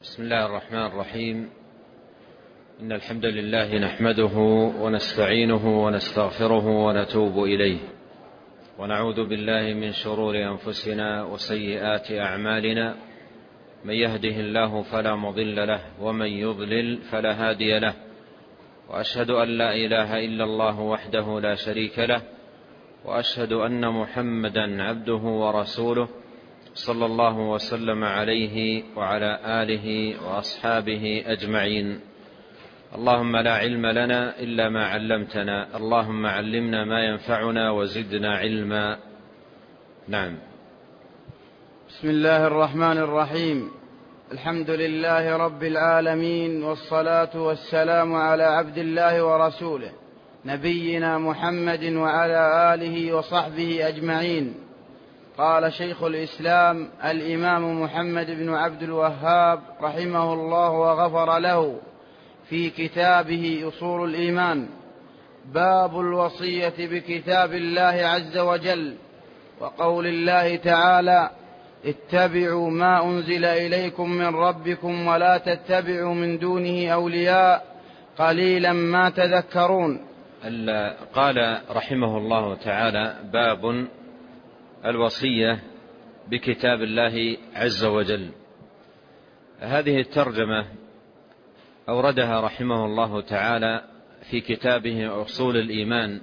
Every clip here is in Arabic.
بسم الله الرحمن الرحيم. إن الحمد لله نحمده ونستعينه ونستغفره ونتوب إليه، ونعوذ بالله من شرور أنفسنا وسيئات أعمالنا. من يهده الله فلا مضل له، ومن يضلل فلا هادي له. وأشهد أن لا إله إلا الله وحده لا شريك له، وأشهد أن محمدا عبده ورسوله، صلى الله وسلم عليه وعلى آله وأصحابه أجمعين. اللهم لا علم لنا إلا ما علمتنا، اللهم علمنا ما ينفعنا وزدنا علما. نعم. بسم الله الرحمن الرحيم. الحمد لله رب العالمين، والصلاة والسلام على عبد الله ورسوله نبينا محمد وعلى آله وصحبه أجمعين. قال شيخ الإسلام الإمام محمد بن عبد الوهاب رحمه الله وغفر له في كتابه أصول الإيمان: باب الوصية بكتاب الله عز وجل، وقول الله تعالى: اتبعوا ما أنزل إليكم من ربكم ولا تتبعوا من دونه أولياء قليلا ما تذكرون. قال رحمه الله تعالى: باب الوصية بكتاب الله عز وجل. هذه الترجمة أوردها رحمه الله تعالى في كتابه أصول الإيمان،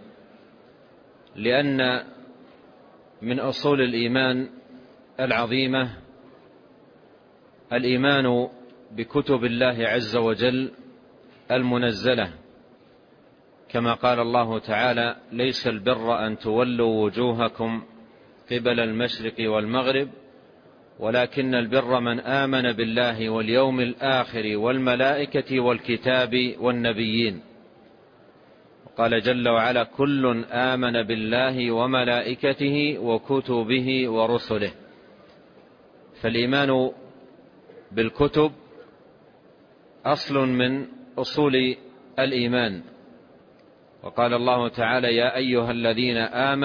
لأن من أصول الإيمان العظيمة الإيمان بكتب الله عز وجل المنزلة، كما قال الله تعالى: ليس البر أن تولوا وجوهكم قبل المشرق والمغرب ولكن البر من آمن بالله واليوم الآخر والملائكة والكتاب والنبيين. قال جل وعلا: كل آمن بالله وملائكته وكتبه ورسله. فالإيمان بالكتب أصل من أصول الإيمان. وقال الله تعالى: يا أيها الذين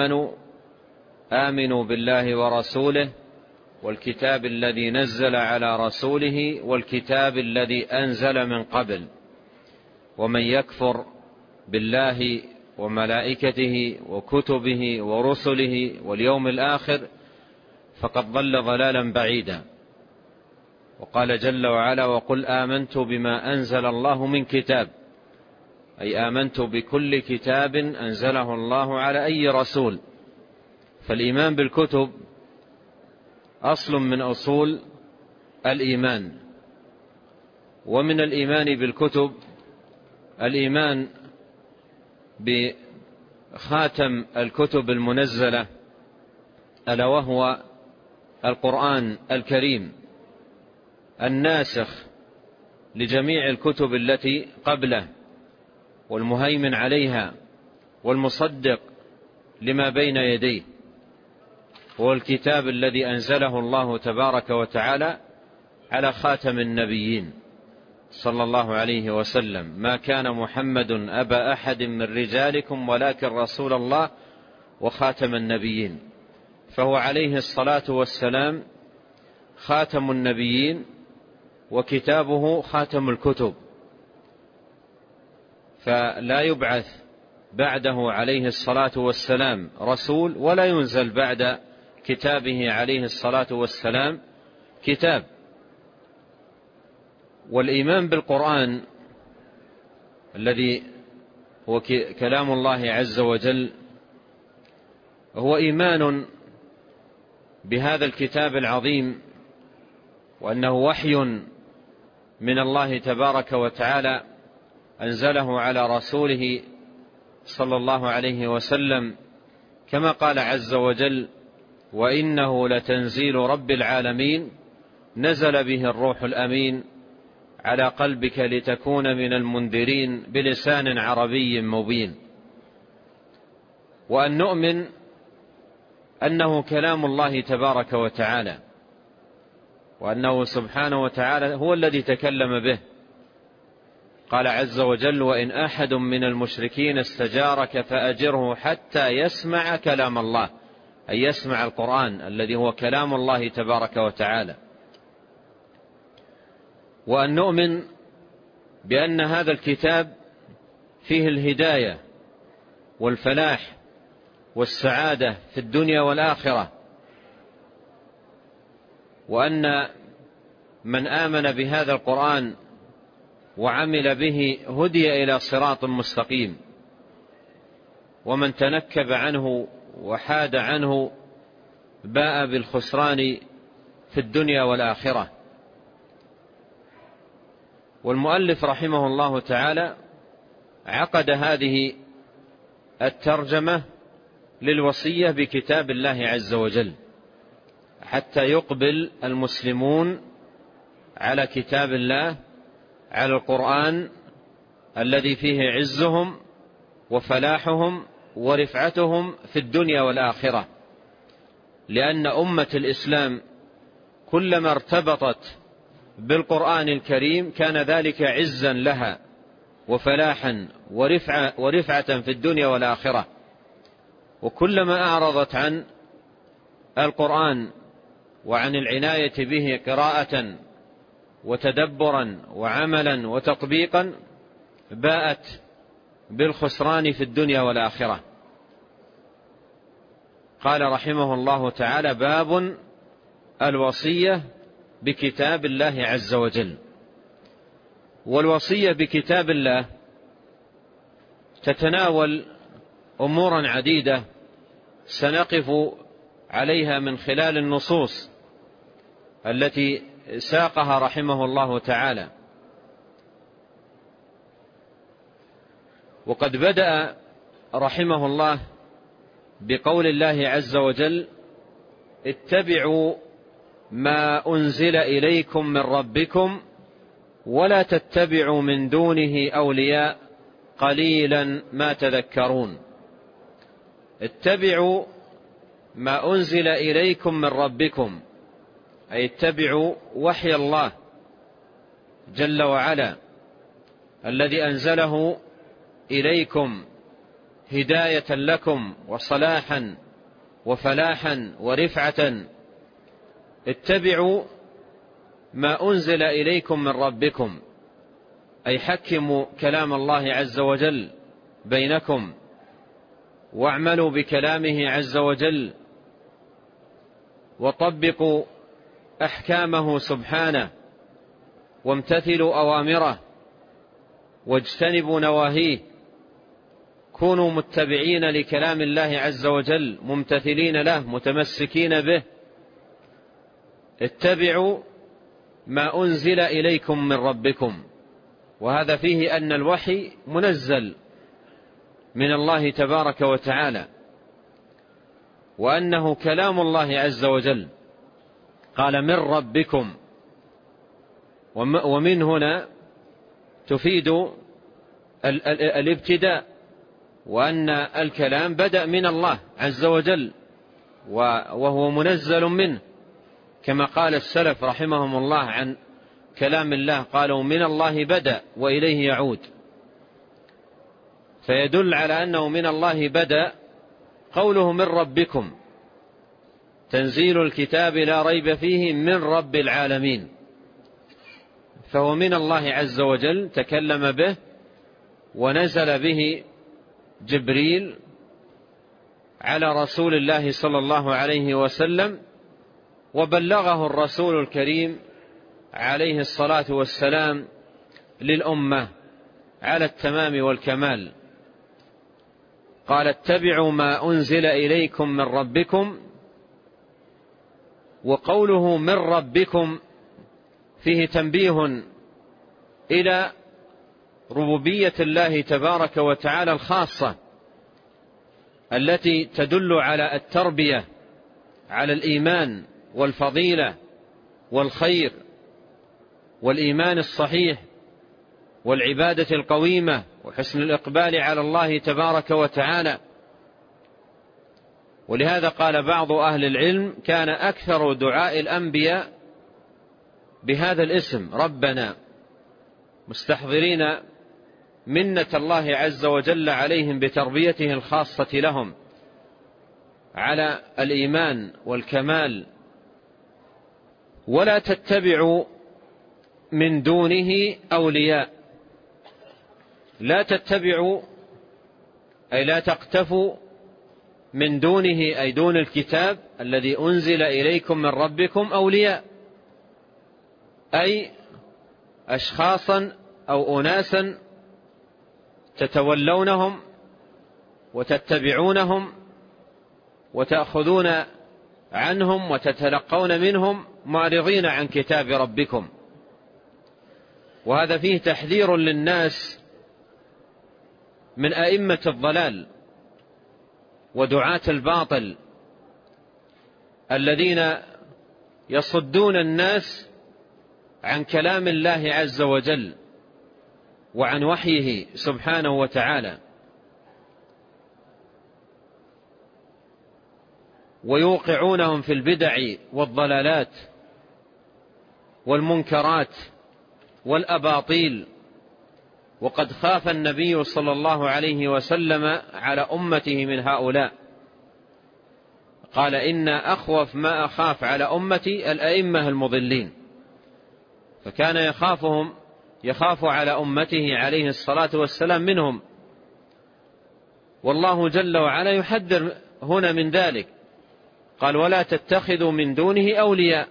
آمنوا بالله ورسوله والكتاب الذي نزل على رسوله والكتاب الذي أنزل من قبل، ومن يكفر بالله وملائكته وكتبه ورسله واليوم الآخر فقد ضل ضلالا بعيدا. وقال جل وعلا: وقل آمنت بما أنزل الله من كتاب، أي آمنت بكل كتاب أنزله الله على أي رسول. فالإيمان بالكتب أصل من أصول الإيمان. ومن الإيمان بالكتب الإيمان بخاتم الكتب المنزلة، ألا وهو القرآن الكريم الناسخ لجميع الكتب التي قبله، والمهيمن عليها، والمصدق لما بين يديه. هو الكتاب الذي أنزله الله تبارك وتعالى على خاتم النبيين صلى الله عليه وسلم: ما كان محمد أبا أحد من رجالكم ولكن رسول الله وخاتم النبيين. فهو عليه الصلاة والسلام خاتم النبيين، وكتابه خاتم الكتب، فلا يبعث بعده عليه الصلاة والسلام رسول، ولا ينزل بعد كتابه عليه الصلاة والسلام كتاب. والإيمان بالقرآن الذي هو كلام الله عز وجل هو إيمان بهذا الكتاب العظيم، وأنه وحي من الله تبارك وتعالى أنزله على رسوله صلى الله عليه وسلم، كما قال عز وجل: وإنه لتنزيل رب العالمين نزل به الروح الأمين على قلبك لتكون من المنذرين بلسان عربي مبين. وأن نؤمن أنه كلام الله تبارك وتعالى، وأنه سبحانه وتعالى هو الذي تكلم به. قال عز وجل: وإن أحد من المشركين استجارك فأجره حتى يسمع كلام الله، أي يسمع القرآن الذي هو كلام الله تبارك وتعالى. وأن نؤمن بأن هذا الكتاب فيه الهداية والفلاح والسعادة في الدنيا والآخرة، وأن من آمن بهذا القرآن وعمل به هدي إلى صراط مستقيم، ومن تنكب عنه وحاد عنه باء بالخسران في الدنيا والآخرة. والمؤلف رحمه الله تعالى عقد هذه الترجمة للوصية بكتاب الله عز وجل حتى يقبل المسلمون على كتاب الله، على القرآن الذي فيه عزهم وفلاحهم ورفعتهم في الدنيا والآخرة. لأن أمة الإسلام كلما ارتبطت بالقرآن الكريم كان ذلك عزا لها وفلاحا ورفعة في الدنيا والآخرة، وكلما أعرضت عن القرآن وعن العناية به قراءة وتدبرا وعملا وتطبيقا باءت بالخسران في الدنيا والآخرة. قال رحمه الله تعالى: باب الوصية بكتاب الله عز وجل. والوصية بكتاب الله تتناول أمورا عديدة سنقف عليها من خلال النصوص التي ساقها رحمه الله تعالى. وقد بدأ رحمه الله بقول الله عز وجل: اتبعوا ما أنزل إليكم من ربكم ولا تتبعوا من دونه أولياء قليلا ما تذكرون. اتبعوا ما أنزل إليكم من ربكم، أي اتبعوا وحي الله جل وعلا الذي أنزله إليكم هداية لكم وصلاحا وفلاحا ورفعة. اتبعوا ما أنزل إليكم من ربكم، أي حكموا كلام الله عز وجل بينكم واعملوا بكلامه عز وجل وطبقوا أحكامه سبحانه وامتثلوا أوامره واجتنبوا نواهيه. كونوا متبعين لكلام الله عز وجل ممتثلين له متمسكين به. اتبعوا ما أنزل إليكم من ربكم، وهذا فيه أن الوحي منزل من الله تبارك وتعالى، وأنه كلام الله عز وجل. قال: من ربكم، ومن هنا تفيد الابتداء، وأن الكلام بدأ من الله عز وجل وهو منزل منه، كما قال السلف رحمهم الله عن كلام الله، قالوا: من الله بدأ وإليه يعود. فيدل على أنه من الله بدأ قوله من ربكم، تنزيل الكتاب لا ريب فيه من رب العالمين، فهو من الله عز وجل، تكلم به ونزل به جبريل على رسول الله صلى الله عليه وسلم، وبلغه الرسول الكريم عليه الصلاة والسلام للأمة على التمام والكمال. قال: اتبعوا ما أنزل إليكم من ربكم. وقوله من ربكم فيه تنبيه إلى ربوبية الله تبارك وتعالى الخاصة التي تدل على التربية على الإيمان والفضيلة والخير والإيمان الصحيح والعبادة القويمة وحسن الإقبال على الله تبارك وتعالى. ولهذا قال بعض أهل العلم: كان أكثر دعاء الأنبياء بهذا الاسم ربنا، مستحضرين منة الله عز وجل عليهم بتربيته الخاصة لهم على الإيمان والكمال. ولا تتبعوا من دونه أولياء. لا تتبعوا أي لا تقتفوا من دونه أي دون الكتاب الذي أنزل إليكم من ربكم أولياء، أي أشخاصا أو أناسا تتولونهم وتتبعونهم وتأخذون عنهم وتتلقون منهم معرضين عن كتاب ربكم. وهذا فيه تحذير للناس من أئمة الضلال ودعاة الباطل الذين يصدون الناس عن كلام الله عز وجل وعن وحيه سبحانه وتعالى، ويوقعونهم في البدع والضلالات والمنكرات والأباطيل. وقد خاف النبي صلى الله عليه وسلم على أمته من هؤلاء، قال إن أخوف ما أخاف على أمتي الأئمة المضلين، فكان يخاف على أمته عليه الصلاة والسلام منهم. والله جل وعلا يحذر هنا من ذلك، قال ولا تتخذوا من دونه أولياء،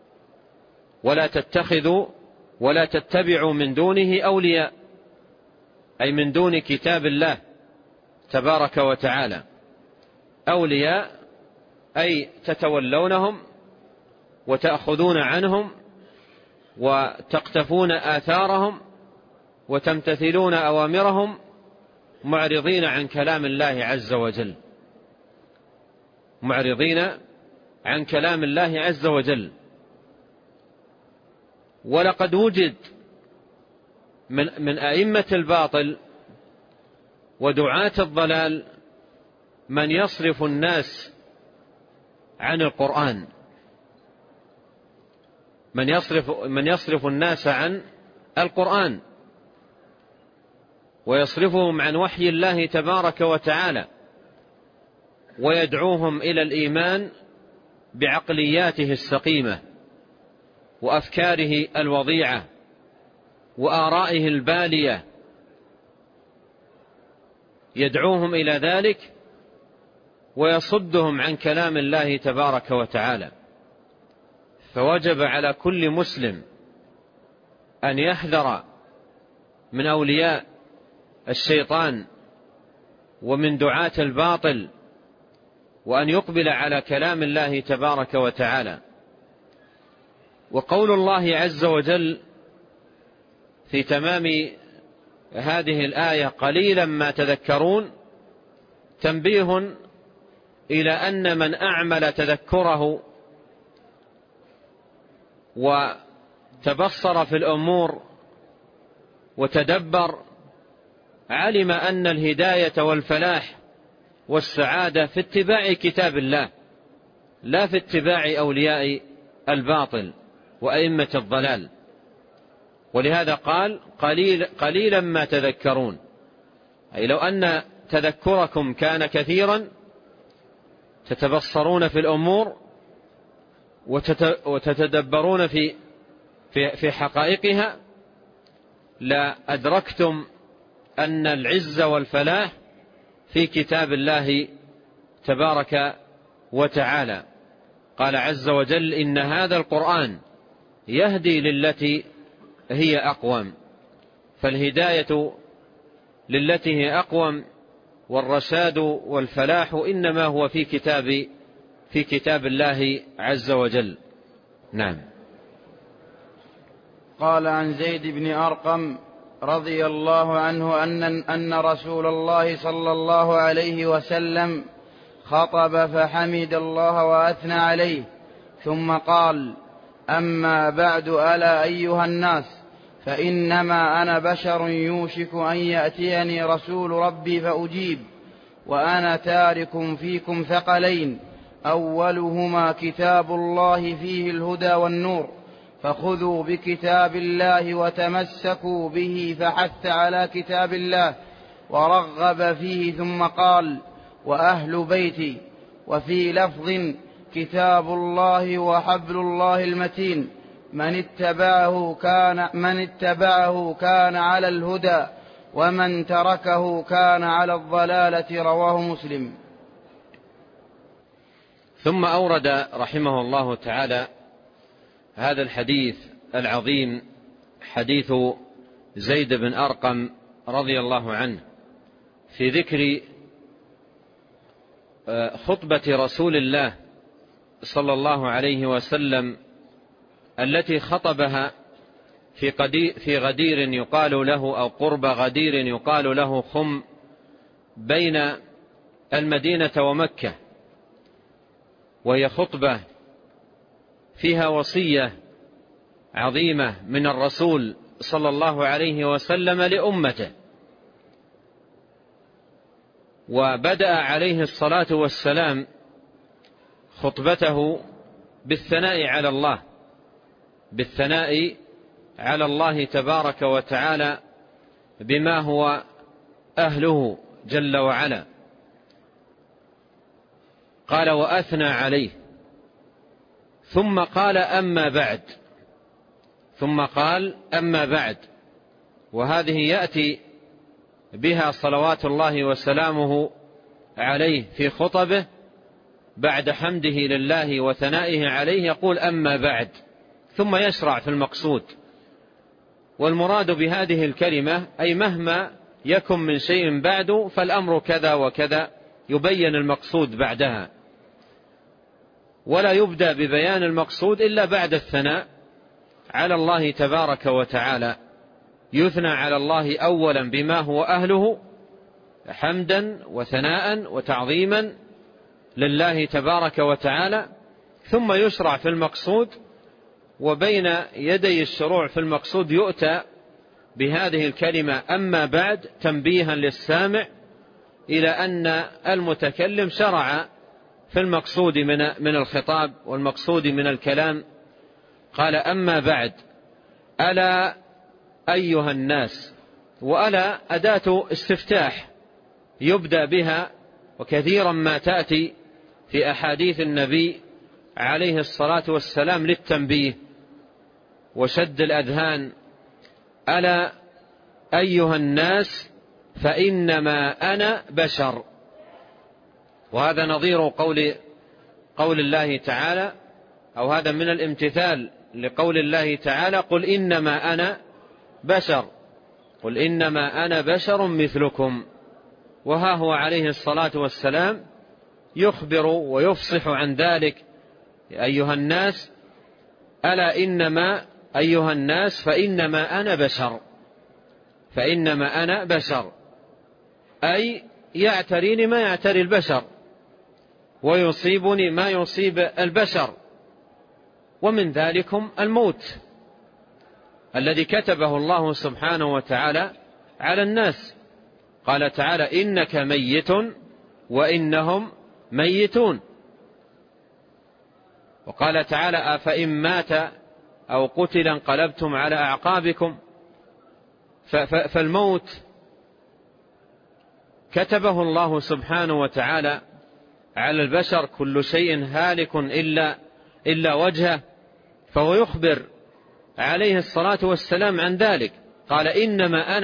ولا تتبعوا من دونه أولياء، أي من دون كتاب الله تبارك وتعالى. أولياء أي تتولونهم وتأخذون عنهم وتقتفون آثارهم وتمتثلون أوامرهم معرضين عن كلام الله عز وجل، معرضين عن كلام الله عز وجل. ولقد وجد من أئمة الباطل ودعاة الضلال من يصرف الناس عن القرآن، من يصرف الناس عن القرآن ويصرفهم عن وحي الله تبارك وتعالى، ويدعوهم إلى الإيمان بعقلياته السقيمة وأفكاره الوضيعة وآرائه البالية، يدعوهم إلى ذلك ويصدهم عن كلام الله تبارك وتعالى. فوجب على كل مسلم أن يحذر من أولياء الشيطان ومن دعاة الباطل، وأن يقبل على كلام الله تبارك وتعالى. وقول الله عز وجل في تمام هذه الآية قليلا ما تذكرون تنبيه إلى أن من أعمل تذكره وتبصر في الأمور وتدبر علم أن الهداية والفلاح والسعادة في اتباع كتاب الله، لا في اتباع أولياء الباطل وأئمة الضلال. ولهذا قال قليلا ما تذكرون، أي لو أن تذكركم كان كثيرا تتبصرون في الأمور وتتدبرون في حقائقها لا أدركتم أن العز والفلاح في كتاب الله تبارك وتعالى. قال عز وجل إن هذا القرآن يهدي للتي هي أقوم، فالهداية للتي هي أقوم والرشاد والفلاح إنما هو في كتاب الله عز وجل. نعم. قال عن زيد بن أرقم رضي الله عنه أن رسول الله صلى الله عليه وسلم خطب فحمد الله وأثنى عليه، ثم قال: أما بعد، ألا أيها الناس، فإنما أنا بشر يوشك أن يأتيني رسول ربي فأجيب، وأنا تارك فيكم ثقلين، أولهما كتاب الله فيه الهدى والنور، فخذوا بكتاب الله وتمسكوا به، فحث على كتاب الله ورغب فيه، ثم قال: وأهل بيتي. وفي لفظ: كتاب الله وحبل الله المتين، من اتبعه كان على الهدى ومن تركه كان على الضلالة. رواه مسلم. ثم أورد رحمه الله تعالى هذا الحديث العظيم، حديث زيد بن أرقم رضي الله عنه، في ذكر خطبة رسول الله صلى الله عليه وسلم التي خطبها في غدير يقال له، أو قرب غدير يقال له خم، بين المدينة ومكة، وهي خطبة فيها وصية عظيمة من الرسول صلى الله عليه وسلم لأمته. وبدأ عليه الصلاة والسلام خطبته بالثناء على الله تبارك وتعالى بما هو أهله جل وعلا. قال وأثنى عليه، ثم قال أما بعد. وهذه يأتي بها صلوات الله وسلامه عليه في خطبه بعد حمده لله وثنائه عليه، يقول أما بعد، ثم يشرع في المقصود. والمراد بهذه الكلمة أي مهما يكن من شيء بعد فالأمر كذا وكذا، يبين المقصود بعدها، ولا يبدأ ببيان المقصود إلا بعد الثناء على الله تبارك وتعالى. يثنى على الله أولا بما هو أهله حمدا وثناء وتعظيما لله تبارك وتعالى، ثم يشرع في المقصود. وبين يدي الشروع في المقصود يؤتى بهذه الكلمة أما بعد، تنبيها للسامع إلى أن المتكلم شرع في المقصود من الخطاب والمقصود من الكلام. قال أما بعد، ألا أيها الناس. وألا أداة استفتاح يبدأ بها، وكثيرا ما تأتي في أحاديث النبي عليه الصلاة والسلام للتنبيه وشد الأذهان. ألا أيها الناس فإنما أنا بشر. وهذا نظير قول الله تعالى، أو هذا من الامتثال لقول الله تعالى قل إنما أنا بشر مثلكم. وها هو عليه الصلاة والسلام يخبر ويفصح عن ذلك. أيها الناس، ألا إنما أيها الناس فإنما أنا بشر، أي يعتريني ما يعتري البشر، ويصيبني ما يصيب البشر، ومن ذلكم الموت الذي كتبه الله سبحانه وتعالى على الناس. قال تعالى إنك ميت وإنهم ميتون. وقال تعالى أفإن مات أو قتل انقلبتم على أعقابكم. فالموت كتبه الله سبحانه وتعالى على البشر، كل شيء هالك إلا وجهه. فهو يخبر عليه الصلاة والسلام عن ذلك. قال إنما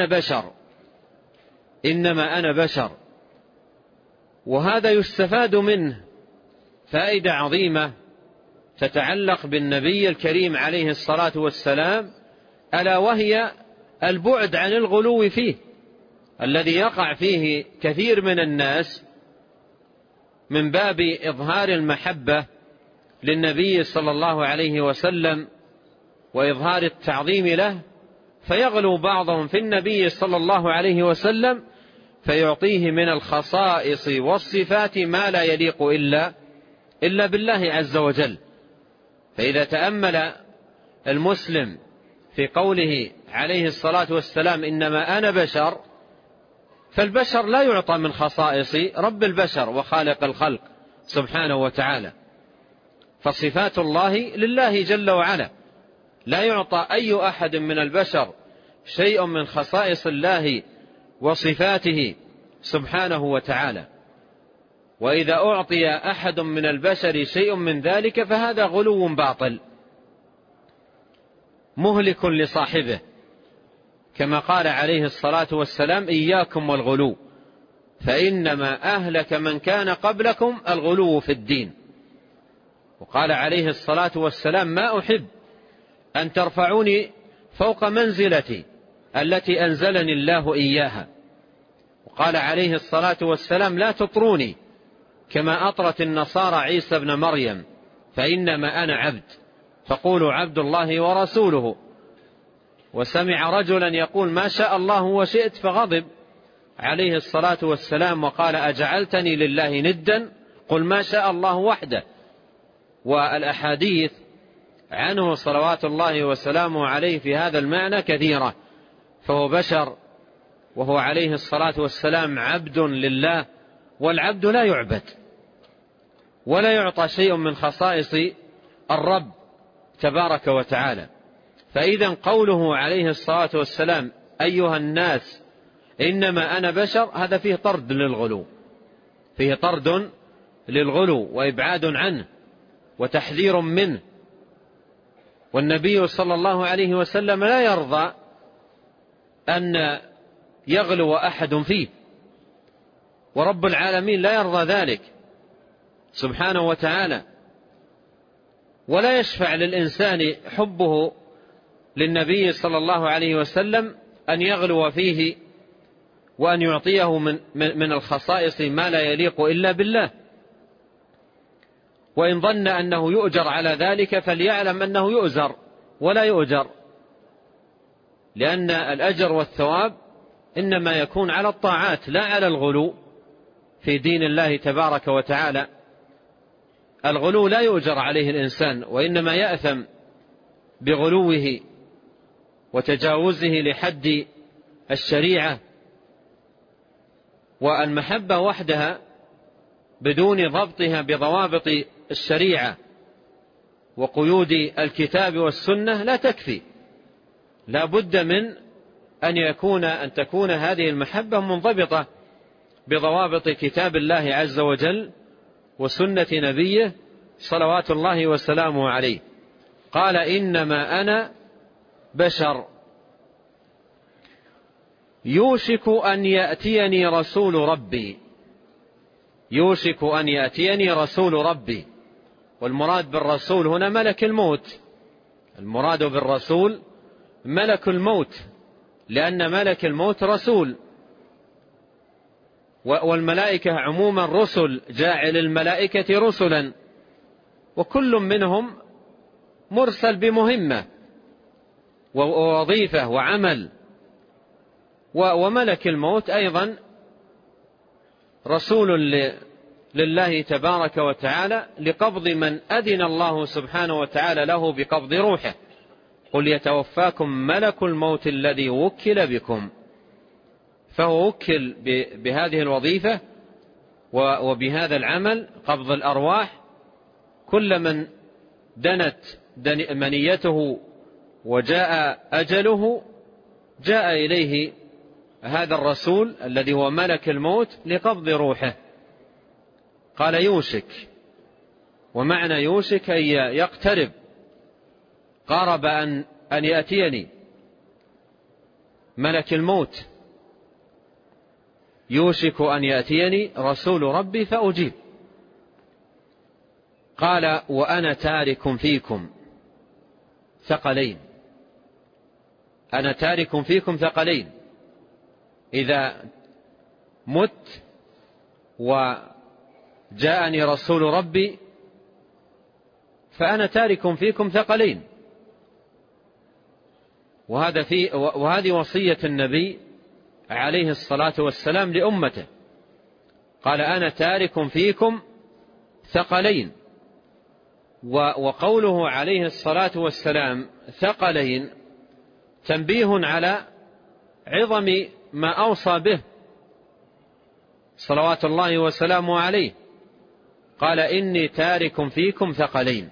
أنا بشر. وهذا يستفاد منه فائدة عظيمة تتعلق بالنبي الكريم عليه الصلاة والسلام، ألا وهي البعد عن الغلو فيه، الذي يقع فيه كثير من الناس من باب إظهار المحبة للنبي صلى الله عليه وسلم وإظهار التعظيم له، فيغلو بعضهم في النبي صلى الله عليه وسلم فيعطيه من الخصائص والصفات ما لا يليق إلا بالله عز وجل. فإذا تأمل المسلم في قوله عليه الصلاة والسلام إنما أنا بشر، فالبشر لا يعطى من خصائص رب البشر وخالق الخلق سبحانه وتعالى، فصفات الله لله جل وعلا، لا يعطى أي أحد من البشر شيء من خصائص الله وصفاته سبحانه وتعالى. وإذا أعطي أحد من البشر شيء من ذلك فهذا غلو باطل. مهلك لصاحبه، كما قال عليه الصلاة والسلام: إياكم والغلو، فإنما أهلك من كان قبلكم الغلو في الدين. وقال عليه الصلاة والسلام: ما أحب أن ترفعوني فوق منزلتي التي أنزلني الله إياها. وقال عليه الصلاة والسلام: لا تطروني كما أطرت النصارى عيسى ابن مريم، فإنما أنا عبد، فقولوا عبد الله ورسوله. وسمع رجلا يقول: ما شاء الله وشئت، فغضب عليه الصلاة والسلام وقال: أجعلتني لله ندا؟ قل ما شاء الله وحده. والأحاديث عنه صلوات الله وسلامه عليه في هذا المعنى كثيرة، فهو بشر، وهو عليه الصلاة والسلام عبد لله، والعبد لا يعبد ولا يعطى شيء من خصائص الرب تبارك وتعالى. فإذا قوله عليه الصلاة والسلام: أيها الناس إنما أنا بشر، هذا فيه طرد للغلو، فيه طرد للغلو وإبعاد عنه وتحذير منه. والنبي صلى الله عليه وسلم لا يرضى أن يغلو أحد فيه، ورب العالمين لا يرضى ذلك سبحانه وتعالى. ولا يشفع للإنسان حبه للنبي صلى الله عليه وسلم أن يغلو فيه وأن يعطيه من الخصائص ما لا يليق إلا بالله. وإن ظن أنه يؤجر على ذلك فليعلم أنه يؤزر ولا يؤجر، لأن الأجر والثواب إنما يكون على الطاعات لا على الغلو في دين الله تبارك وتعالى. الغلو لا يؤجر عليه الإنسان، وإنما يأثم بغلوه وتجاوزه لحد الشريعة. والمحبة وحدها بدون ضبطها بضوابط الشريعة وقيود الكتاب والسنة لا تكفي، لا بد من أن تكون هذه المحبة منضبطة بضوابط كتاب الله عز وجل وسنة نبيه صلوات الله وسلامه عليه. قال: إنما أنا بشر يوشك أن يأتيني رسول ربي. يوشك أن يأتيني رسول ربي، والمراد بالرسول هنا ملك الموت. المراد بالرسول ملك الموت، لأن ملك الموت رسول، والملائكة عموما رسل، جاعل الملائكة رسلا، وكل منهم مرسل بمهمة ووظيفة وعمل. وملك الموت أيضا رسول لله تبارك وتعالى لقبض من أذن الله سبحانه وتعالى له بقبض روحه. قل يتوفاكم ملك الموت الذي وكل بكم. فهو وكل بهذه الوظيفة وبهذا العمل، قبض الأرواح. كل من دنت منيته وجاء أجله جاء إليه هذا الرسول الذي هو ملك الموت لقبض روحه. قال: يوشك، ومعنى يوشك أي يقترب، قارب أن يأتيني ملك الموت. يوشك أن يأتيني رسول ربي فأجيب. قال: وأنا تارك فيكم ثقلين. أنا تارك فيكم ثقلين، إذا مت وجاءني رسول ربي فأنا تارك فيكم ثقلين. وهذه وصية النبي عليه الصلاة والسلام لأمته. قال: أنا تارك فيكم ثقلين. وقوله عليه الصلاة والسلام ثقلين تنبيه على عظم ما أوصى به صلوات الله وسلامه عليه. قال: إني تارك فيكم ثقلين.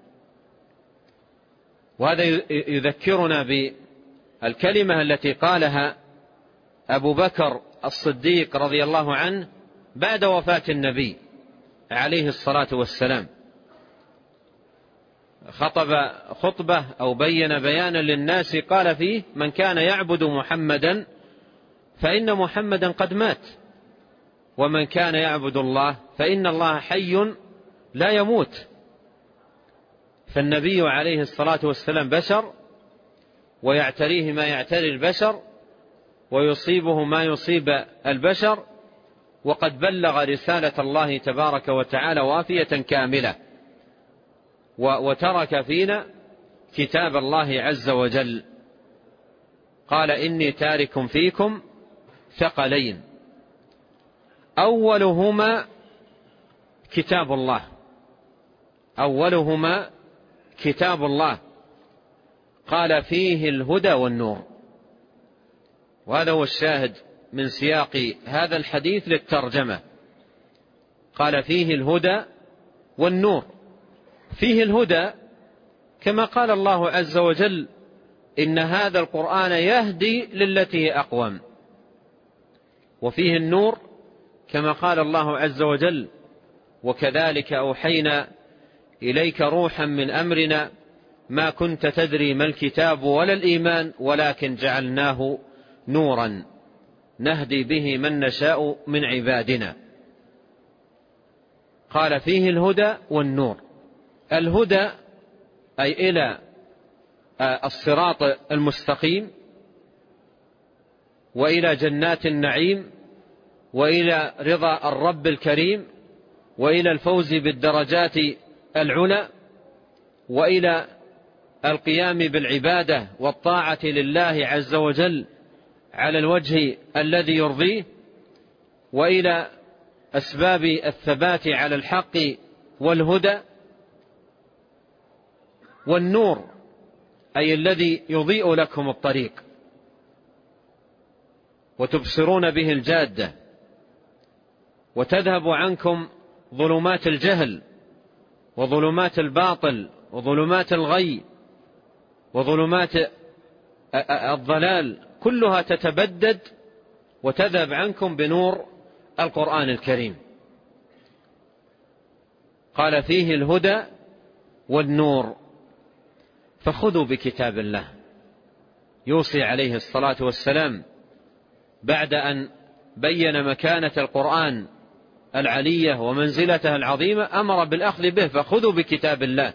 وهذا يذكرنا بالكلمة التي قالها أبو بكر الصديق رضي الله عنه بعد وفاة النبي عليه الصلاة والسلام. خطب خطبة أو بين بيانا للناس قال فيه: من كان يعبد محمدا فإن محمدا قد مات، ومن كان يعبد الله فإن الله حي لا يموت. فالنبي عليه الصلاة والسلام بشر، ويعتريه ما يعتري البشر، ويصيبه ما يصيب البشر، وقد بلغ رسالة الله تبارك وتعالى وافية كاملة، وترك فينا كتاب الله عز وجل. قال: إني تارك فيكم ثقلين أولهما كتاب الله، أولهما كتاب الله، قال: فيه الهدى والنور. وهذا هو الشاهد من سياق هذا الحديث للترجمة. قال: فيه الهدى والنور. فيه الهدى كما قال الله عز وجل: إن هذا القرآن يهدي للتي هي أقوم. وفيه النور كما قال الله عز وجل: وكذلك أوحينا إليك روحا من أمرنا ما كنت تدري ما الكتاب ولا الإيمان ولكن جعلناه نورا نهدي به من نشاء من عبادنا. قال: فيه الهدى والنور. الهدى أي إلى الصراط المستقيم، وإلى جنات النعيم، وإلى رضا الرب الكريم، وإلى الفوز بالدرجات العلى، وإلى القيام بالعبادة والطاعة لله عز وجل على الوجه الذي يرضيه، وإلى أسباب الثبات على الحق والهدى. والنور أي الذي يضيء لكم الطريق وتبصرون به الجادة، وتذهب عنكم ظلمات الجهل وظلمات الباطل وظلمات الغي وظلمات الضلال، كلها تتبدد وتذهب عنكم بنور القرآن الكريم. قال: فيه الهدى والنور. فخذوا بكتاب الله. يوصي عليه الصلاة والسلام بعد أن بين مكانة القرآن العلية ومنزلته العظيمة أمر بالأخذ به. فخذوا بكتاب الله،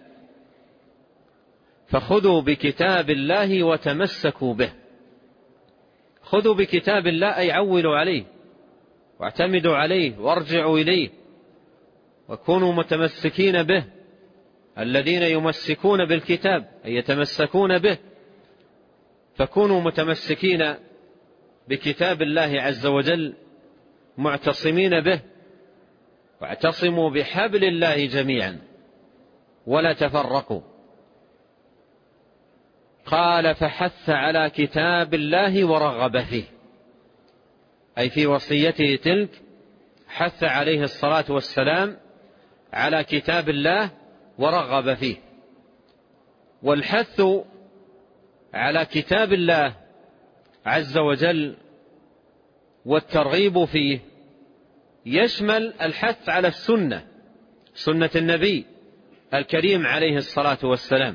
فخذوا بكتاب الله وتمسكوا به. خذوا بكتاب الله أي عولوا عليه واعتمدوا عليه وارجعوا إليه وكونوا متمسكين به. الذين يمسكون بالكتاب أي يتمسكون به، فكونوا متمسكين بكتاب الله عز وجل معتصمين به. واعتصموا بحبل الله جميعا ولا تفرقوا. قال: فحث على كتاب الله ورغب فيه، أي في وصيته تلك حث عليه الصلاة والسلام على كتاب الله ورغب فيه. والحث على كتاب الله عز وجل والترغيب فيه يشمل الحث على السنة، سنة النبي الكريم عليه الصلاة والسلام.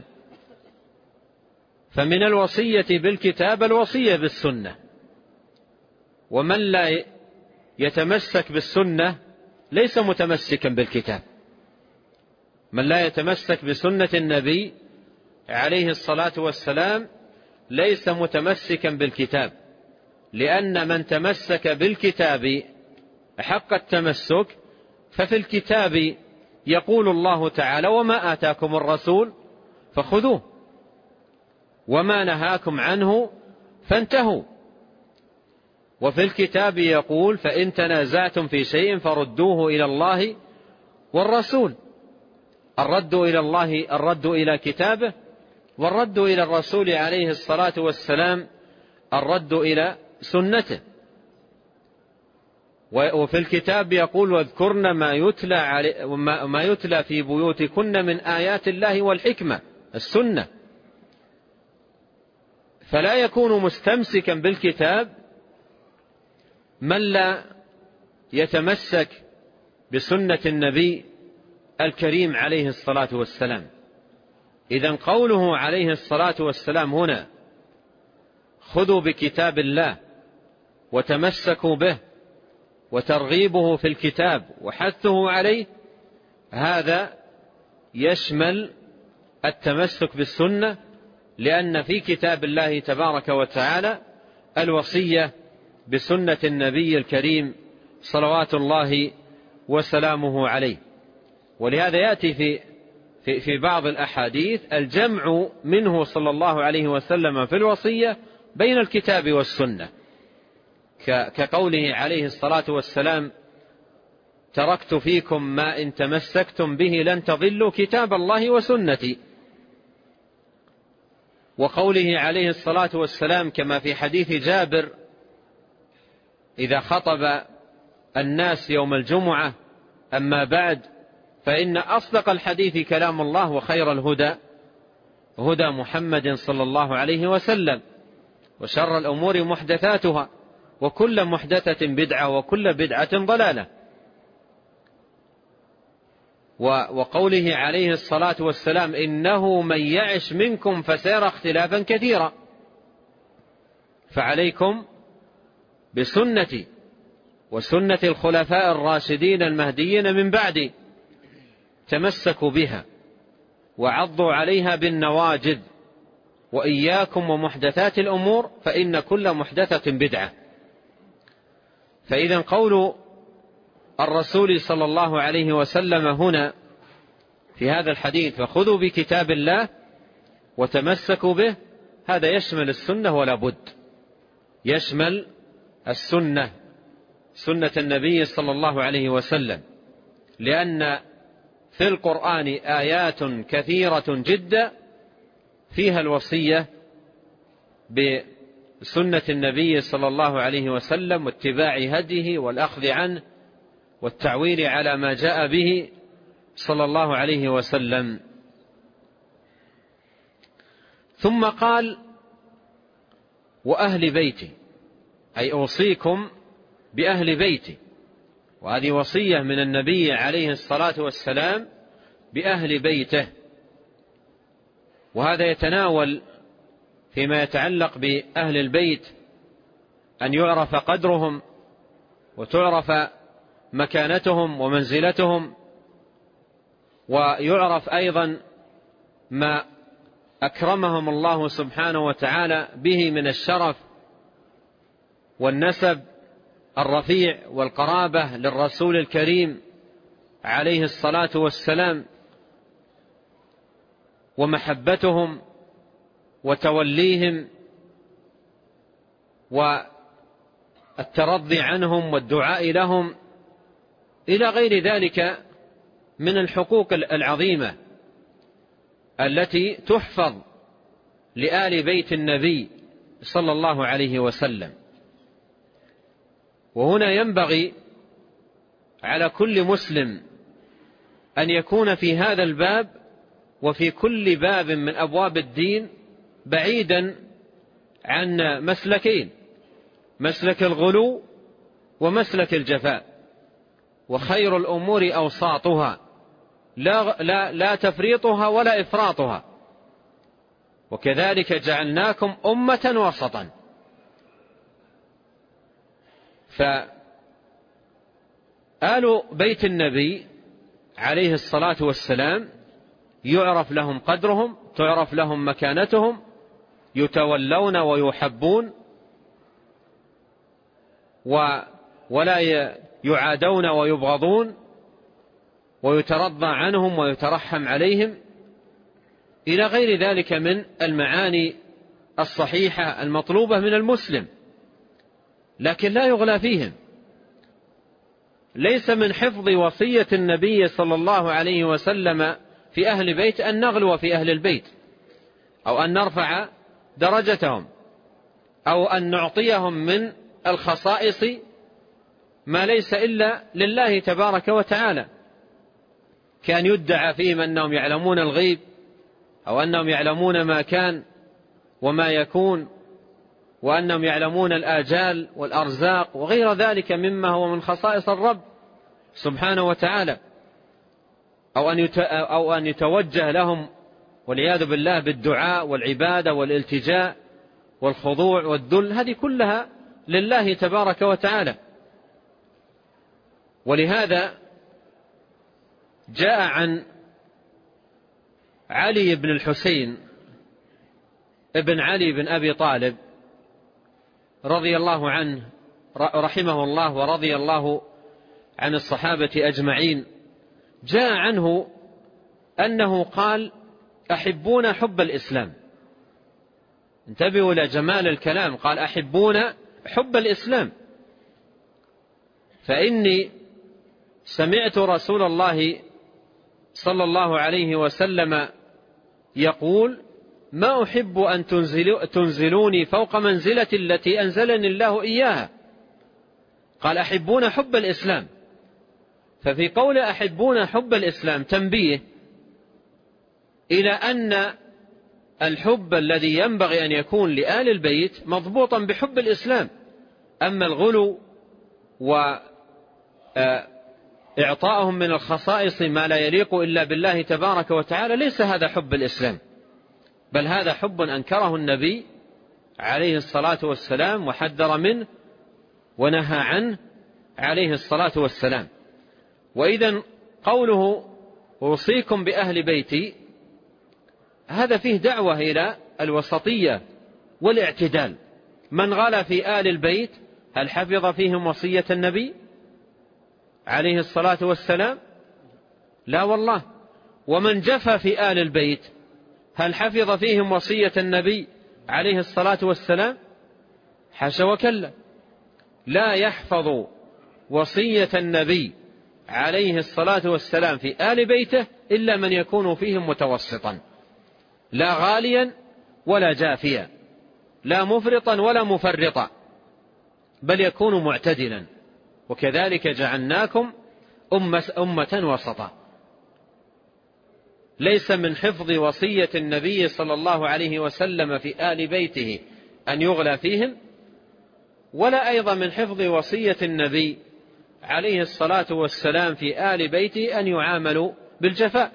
فمن الوصية بالكتاب الوصية بالسنة، ومن لا يتمسك بالسنة ليس متمسكا بالكتاب. من لا يتمسك بسنة النبي عليه الصلاة والسلام ليس متمسكا بالكتاب، لأن من تمسك بالكتاب حق التمسك ففي الكتاب يقول الله تعالى: وما آتاكم الرسول فخذوه وما نهاكم عنه فانتهوا. وفي الكتاب يقول: فإن تنازعتم في شيء فردوه إلى الله والرسول. الرد إلى الله الرد إلى كتابه، والرد إلى الرسول عليه الصلاة والسلام الرد إلى سنته. وفي الكتاب يقول: واذكرن ما يتلى في بيوتكن من آيات الله والحكمة، السنة. فلا يكون مستمسكا بالكتاب من لا يتمسك بسنة النبي الكريم عليه الصلاة والسلام. إذن قوله عليه الصلاة والسلام هنا خذوا بكتاب الله وتمسكوا به وترغيبه في الكتاب وحثه عليه، هذا يشمل التمسك بالسنة، لأن في كتاب الله تبارك وتعالى الوصية بسنة النبي الكريم صلوات الله وسلامه عليه. ولهذا يأتي في بعض الأحاديث الجمع منه صلى الله عليه وسلم في الوصية بين الكتاب والسنة، كقوله عليه الصلاة والسلام تركت فيكم ما إن تمسكتم به لن تضلوا كتاب الله وسنتي. وقوله عليه الصلاة والسلام كما في حديث جابر إذا خطب الناس يوم الجمعة أما بعد فإن أصدق الحديث كلام الله وخير الهدى هدى محمد صلى الله عليه وسلم وشر الأمور محدثاتها وكل محدثة بدعة وكل بدعة ضلالة. وقوله عليه الصلاة والسلام إنه من يعش منكم فسيرى اختلافا كثيرا فعليكم بسنتي وسنة الخلفاء الراشدين المهديين من بعدي تمسكوا بها وعضوا عليها بالنواجذ وإياكم ومحدثات الأمور فإن كل محدثة بدعة. فإذا قول الرسول صلى الله عليه وسلم هنا في هذا الحديث فخذوا بكتاب الله وتمسكوا به، هذا يشمل السنة ولا بد، يشمل السنة، سنة النبي صلى الله عليه وسلم، لأن في القرآن آيات كثيرة جدا فيها الوصية بسنة النبي صلى الله عليه وسلم واتباع هديه والأخذ عنه والتعويل على ما جاء به صلى الله عليه وسلم. ثم قال وأهل بيتي، أي أوصيكم بأهل بيتي، وهذه وصية من النبي عليه الصلاة والسلام بأهل بيته. وهذا يتناول فيما يتعلق بأهل البيت أن يعرف قدرهم وتعرف مكانتهم ومنزلتهم، ويعرف أيضا ما أكرمهم الله سبحانه وتعالى به من الشرف والنسب الرفيع والقرابة للرسول الكريم عليه الصلاة والسلام، ومحبتهم وتوليهم والترضي عنهم والدعاء لهم إلى غير ذلك من الحقوق العظيمة التي تحفظ لآل بيت النبي صلى الله عليه وسلم. وهنا ينبغي على كل مسلم أن يكون في هذا الباب وفي كل باب من أبواب الدين بعيدا عن مسلكين، مسلك الغلو ومسلك الجفاء، وخير الأمور أوساطها لا تفريطها ولا إفراطها، وكذلك جعلناكم أمة وسطا. فآل بيت النبي عليه الصلاة والسلام يعرف لهم قدرهم، تعرف لهم مكانتهم، يتولون ويحبون ولا يعادون ويبغضون، ويترضى عنهم ويترحم عليهم، إلى غير ذلك من المعاني الصحيحة المطلوبة من المسلم، لكن لا يغلى فيهم. ليس من حفظ وصية النبي صلى الله عليه وسلم في أهل بيت أن نغلو في أهل البيت، أو أن نرفع درجتهم، أو أن نعطيهم من الخصائص ما ليس إلا لله تبارك وتعالى، كان يدعى فيهم أنهم يعلمون الغيب، أو أنهم يعلمون ما كان وما يكون، وأنهم يعلمون الآجال والأرزاق وغير ذلك مما هو من خصائص الرب سبحانه وتعالى، أو أن يتوجه لهم والعياذ بالله بالدعاء والعبادة والالتجاء والخضوع والذل، هذه كلها لله تبارك وتعالى. ولهذا جاء عن علي بن الحسين ابن علي بن أبي طالب رضي الله عنه رحمه الله ورضي الله عن الصحابة أجمعين، جاء عنه أنه قال: أحبون حب الإسلام. انتبهوا إلى جمال الكلام، قال: أحبون حب الإسلام، فإني سمعت رسول الله صلى الله عليه وسلم يقول: ما أحب أن تنزلوني فوق منزلة التي أنزلني الله إياها. قال: أحبون حب الإسلام. ففي قول أحبون حب الإسلام تنبيه إلى أن الحب الذي ينبغي أن يكون لآل البيت مضبوطا بحب الإسلام. أما الغلو وإعطاءهم من الخصائص ما لا يليق إلا بالله تبارك وتعالى ليس هذا حب الإسلام، بل هذا حب أنكره النبي عليه الصلاة والسلام وحذر منه ونهى عنه عليه الصلاة والسلام. وإذن قوله: أوصيكم بأهل بيتي، هذا فيه دعوة إلى الوسطية والاعتدال. من غلا في آل البيت هل حفظ فيهم وصية النبي عليه الصلاة والسلام؟ لا والله. ومن جفى في آل البيت هل حفظ فيهم وصية النبي عليه الصلاة والسلام؟ حاشا وكلا. لا يحفظ وصية النبي عليه الصلاة والسلام في آل بيته إلا من يكون فيهم متوسطا، لا غاليا ولا جافيا، لا مفرطا ولا مفرطا، بل يكون معتدلا. وكذلك جعلناكم أمة وسطا. ليس من حفظ وصية النبي صلى الله عليه وسلم في آل بيته أن يغلى فيهم، ولا أيضا من حفظ وصية النبي عليه الصلاة والسلام في آل بيته أن يعاملوا بالجفاء.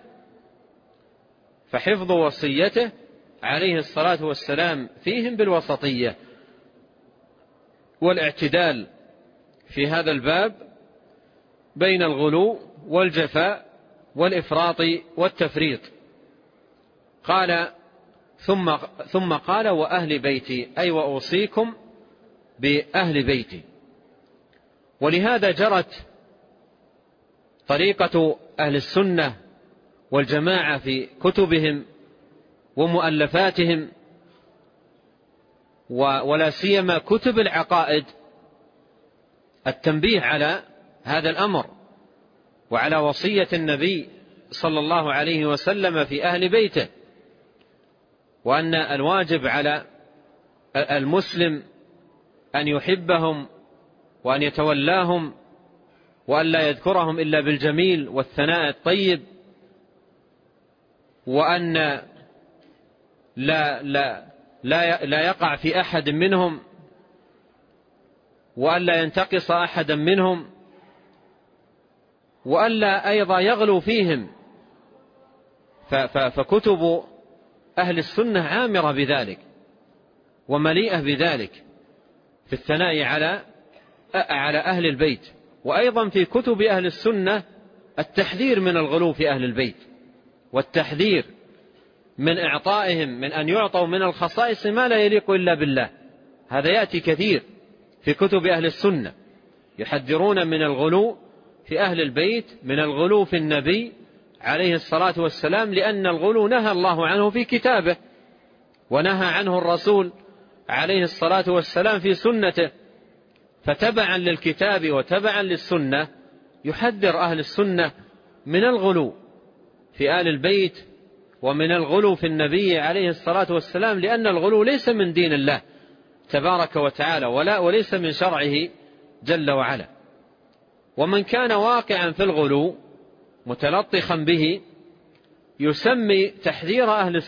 فحفظ وصيته عليه الصلاة والسلام فيهم بالوسطية والاعتدال في هذا الباب بين الغلو والجفاء والإفراط والتفريط. قال ثم قال: وأهل بيتي، أي وأوصيكم بأهل بيتي. ولهذا جرت طريقة أهل السنة والجماعة في كتبهم ومؤلفاتهم، ولا سيما كتب العقائد، التنبيه على هذا الأمر وعلى وصية النبي صلى الله عليه وسلم في أهل بيته، وأن الواجب على المسلم أن يحبهم وأن يتولاهم وأن لا يذكرهم إلا بالجميل والثناء الطيب، وأن لا يقع في أحد منهم، وأن لا ينتقص أحدا منهم، وأن لا أيضا يغلو فيهم. فكتب أهل السنة عامرة بذلك ومليئة بذلك في الثناء على أهل البيت. وأيضا في كتب أهل السنة التحذير من الغلو في أهل البيت، والتحذير من إعطائهم من أن يعطوا من الخصائص ما لا يليق إلا بالله. هذا يأتي كثير في كتب أهل السنة، يحذرون من الغلو في أهل البيت، من الغلو في النبي عليه الصلاة والسلام، لأن الغلو نهى الله عنه في كتابه، ونهى عنه الرسول عليه الصلاة والسلام في سنته. فتبعا للكتاب وتبعا للسنة يحذر أهل السنة من الغلو في آل البيت ومن الغلو في النبي عليه الصلاة والسلام، لأن الغلو ليس من دين الله تبارك وتعالى وليس من شرعه جل وعلا. ومن كان واقعا في الغلو متلطخا به يسمي تحذير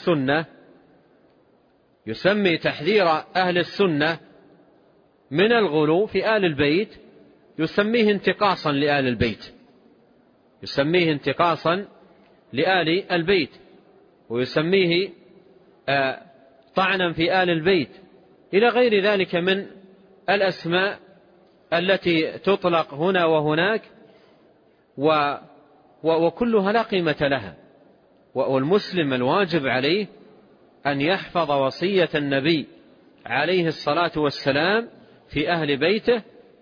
أهل السنة من الغلو في آل البيت يسميه انتقاصا لآل البيت، ويسميه طعنا في آل البيت إلى غير ذلك من الأسماء التي تطلق هنا وهناك، وكلها لا قيمة لها. والمسلم الواجب عليه أن يحفظ وصية النبي عليه الصلاة والسلام في أهل بيته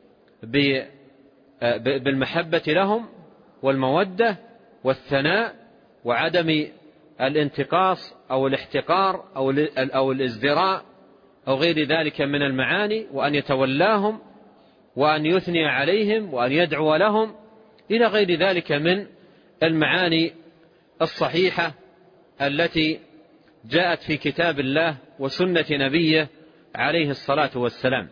بالمحبة لهم والمودة والثناء وعدم الانتقاص أو الاحتقار أو الازدراء أو غير ذلك من المعاني، وأن يتولاهم وأن يثني عليهم وأن يدعو لهم إلى غير ذلك من المعاني الصحيحة التي جاءت في كتاب الله وسنة نبيه عليه الصلاة والسلام.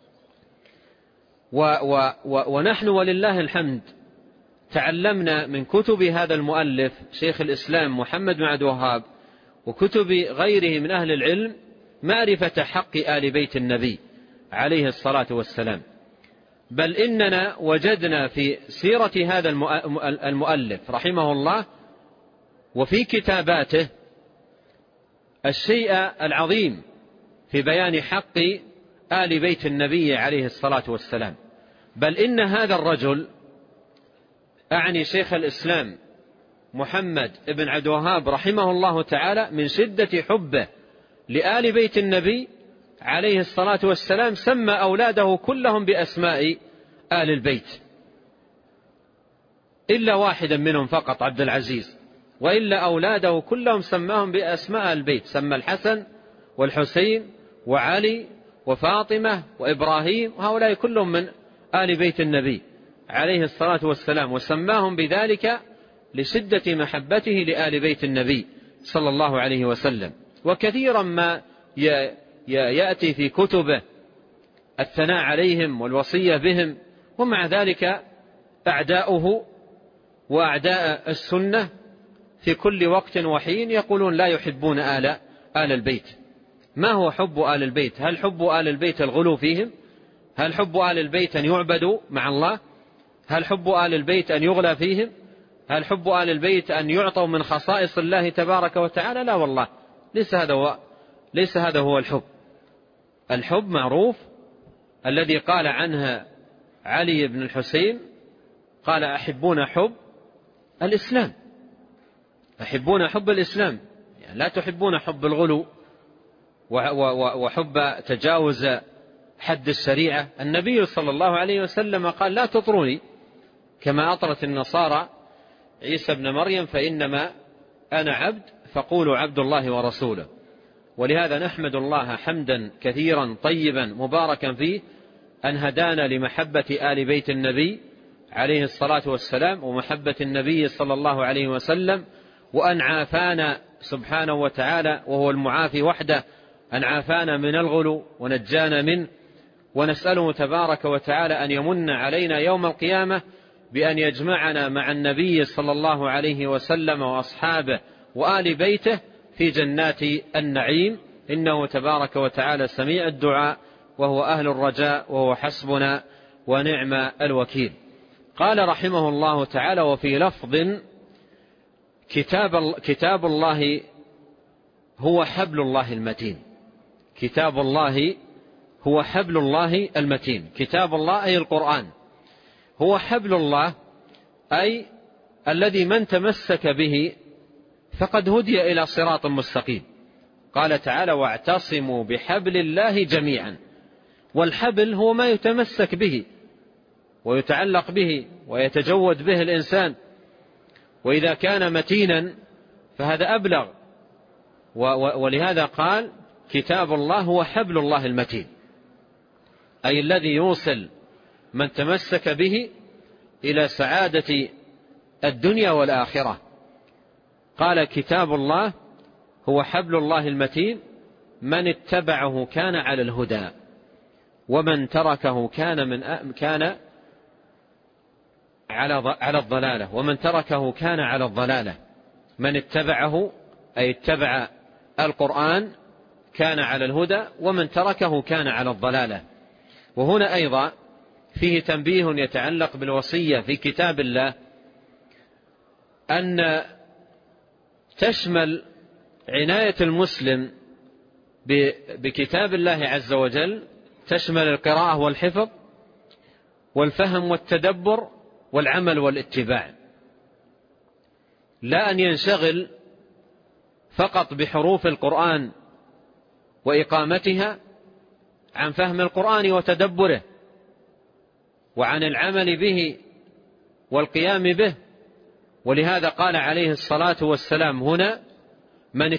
ونحن ولله الحمد تعلمنا من كتب هذا المؤلف شيخ الإسلام محمد بن عبد الوهاب وكتب غيره من أهل العلم معرفة حق آل بيت النبي عليه الصلاة والسلام. بل إننا وجدنا في سيرة هذا المؤلف رحمه الله وفي كتاباته الشيء العظيم في بيان حق آل بيت النبي عليه الصلاة والسلام. بل إن هذا الرجل، أعني شيخ الإسلام محمد بن عبد الوهاب رحمه الله تعالى، من شدة حبه لآل بيت النبي عليه الصلاة والسلام سمى أولاده كلهم بأسماء آل البيت إلا واحدا منهم فقط عبد العزيز، وإلا أولاده كلهم سماهم بأسماء البيت، سمى الحسن والحسين وعلي وفاطمة وإبراهيم، وهؤلاء كلهم من آل بيت النبي عليه الصلاة والسلام، وسماهم بذلك لشدة محبته لآل بيت النبي صلى الله عليه وسلم. وكثيرا ما يأتي في كتبه الثناء عليهم والوصية بهم، ومع ذلك أعداؤه وأعداء السنة في كل وقت وحين يقولون لا يحبون آل البيت. ما هو حب آل البيت؟ هل حب آل البيت الغلو فيهم؟ هل حب آل البيت أن يعبدوا مع الله؟ هل حب آل البيت أن يغلى فيهم؟ هل حب آل البيت أن يعطوا من خصائص الله تبارك وتعالى؟ لا والله، ليس هذا هو الحب. الحب معروف الذي قال عنها علي بن الحسين، قال أحبون حب الإسلام، أحبون حب الإسلام، يعني لا تحبون حب الغلو وحب تجاوز حد الشريعة. النبي صلى الله عليه وسلم قال لا تطروني كما أطرت النصارى عيسى بن مريم، فإنما أنا عبد فقولوا عبد الله ورسوله. ولهذا نحمد الله حمدا كثيرا طيبا مباركا فيه أن هدانا لمحبة آل بيت النبي عليه الصلاة والسلام ومحبة النبي صلى الله عليه وسلم، وأن عافانا سبحانه وتعالى وهو المعافي وحده، أن عافانا من الغلو ونجانا منه. ونسأله تبارك وتعالى أن يمن علينا يوم القيامة بأن يجمعنا مع النبي صلى الله عليه وسلم وأصحابه وآل بيته في جنات النعيم، إنه تبارك وتعالى سميع الدعاء وهو أهل الرجاء وهو حسبنا ونعم الوكيل. قال رحمه الله تعالى: وفي لفظ كتاب الله هو حبل الله المتين. كتاب الله هو حبل الله المتين. كتاب الله أي القرآن، هو حبل الله أي الذي من تمسك به فقد هدي إلى صراط مستقيم. قال تعالى: واعتصموا بحبل الله جميعا. والحبل هو ما يتمسك به ويتعلق به ويتجود به الإنسان، وإذا كان متينا فهذا أبلغ. ولهذا قال: كتاب الله هو حبل الله المتين، أي الذي يوصل من تمسك به إلى سعادة الدنيا والآخرة. قال: كتاب الله هو حبل الله المتين، من اتبعه كان على الهدى ومن تركه كان على الضلالة، ومن تركه كان على الضلالة. من اتبعه أي اتبع القرآن كان على الهدى، ومن تركه كان على الضلالة. وهنا أيضا فيه تنبيه يتعلق بالوصية في كتاب الله، أن تشمل عناية المسلم بكتاب الله عز وجل تشمل القراءة والحفظ والفهم والتدبر والعمل والاتباع، لا أن ينشغل فقط بحروف القرآن وإقامتها عن فهم القرآن وتدبره وعن العمل به والقيام به. ولهذا قال عليه الصلاة والسلام هنا: من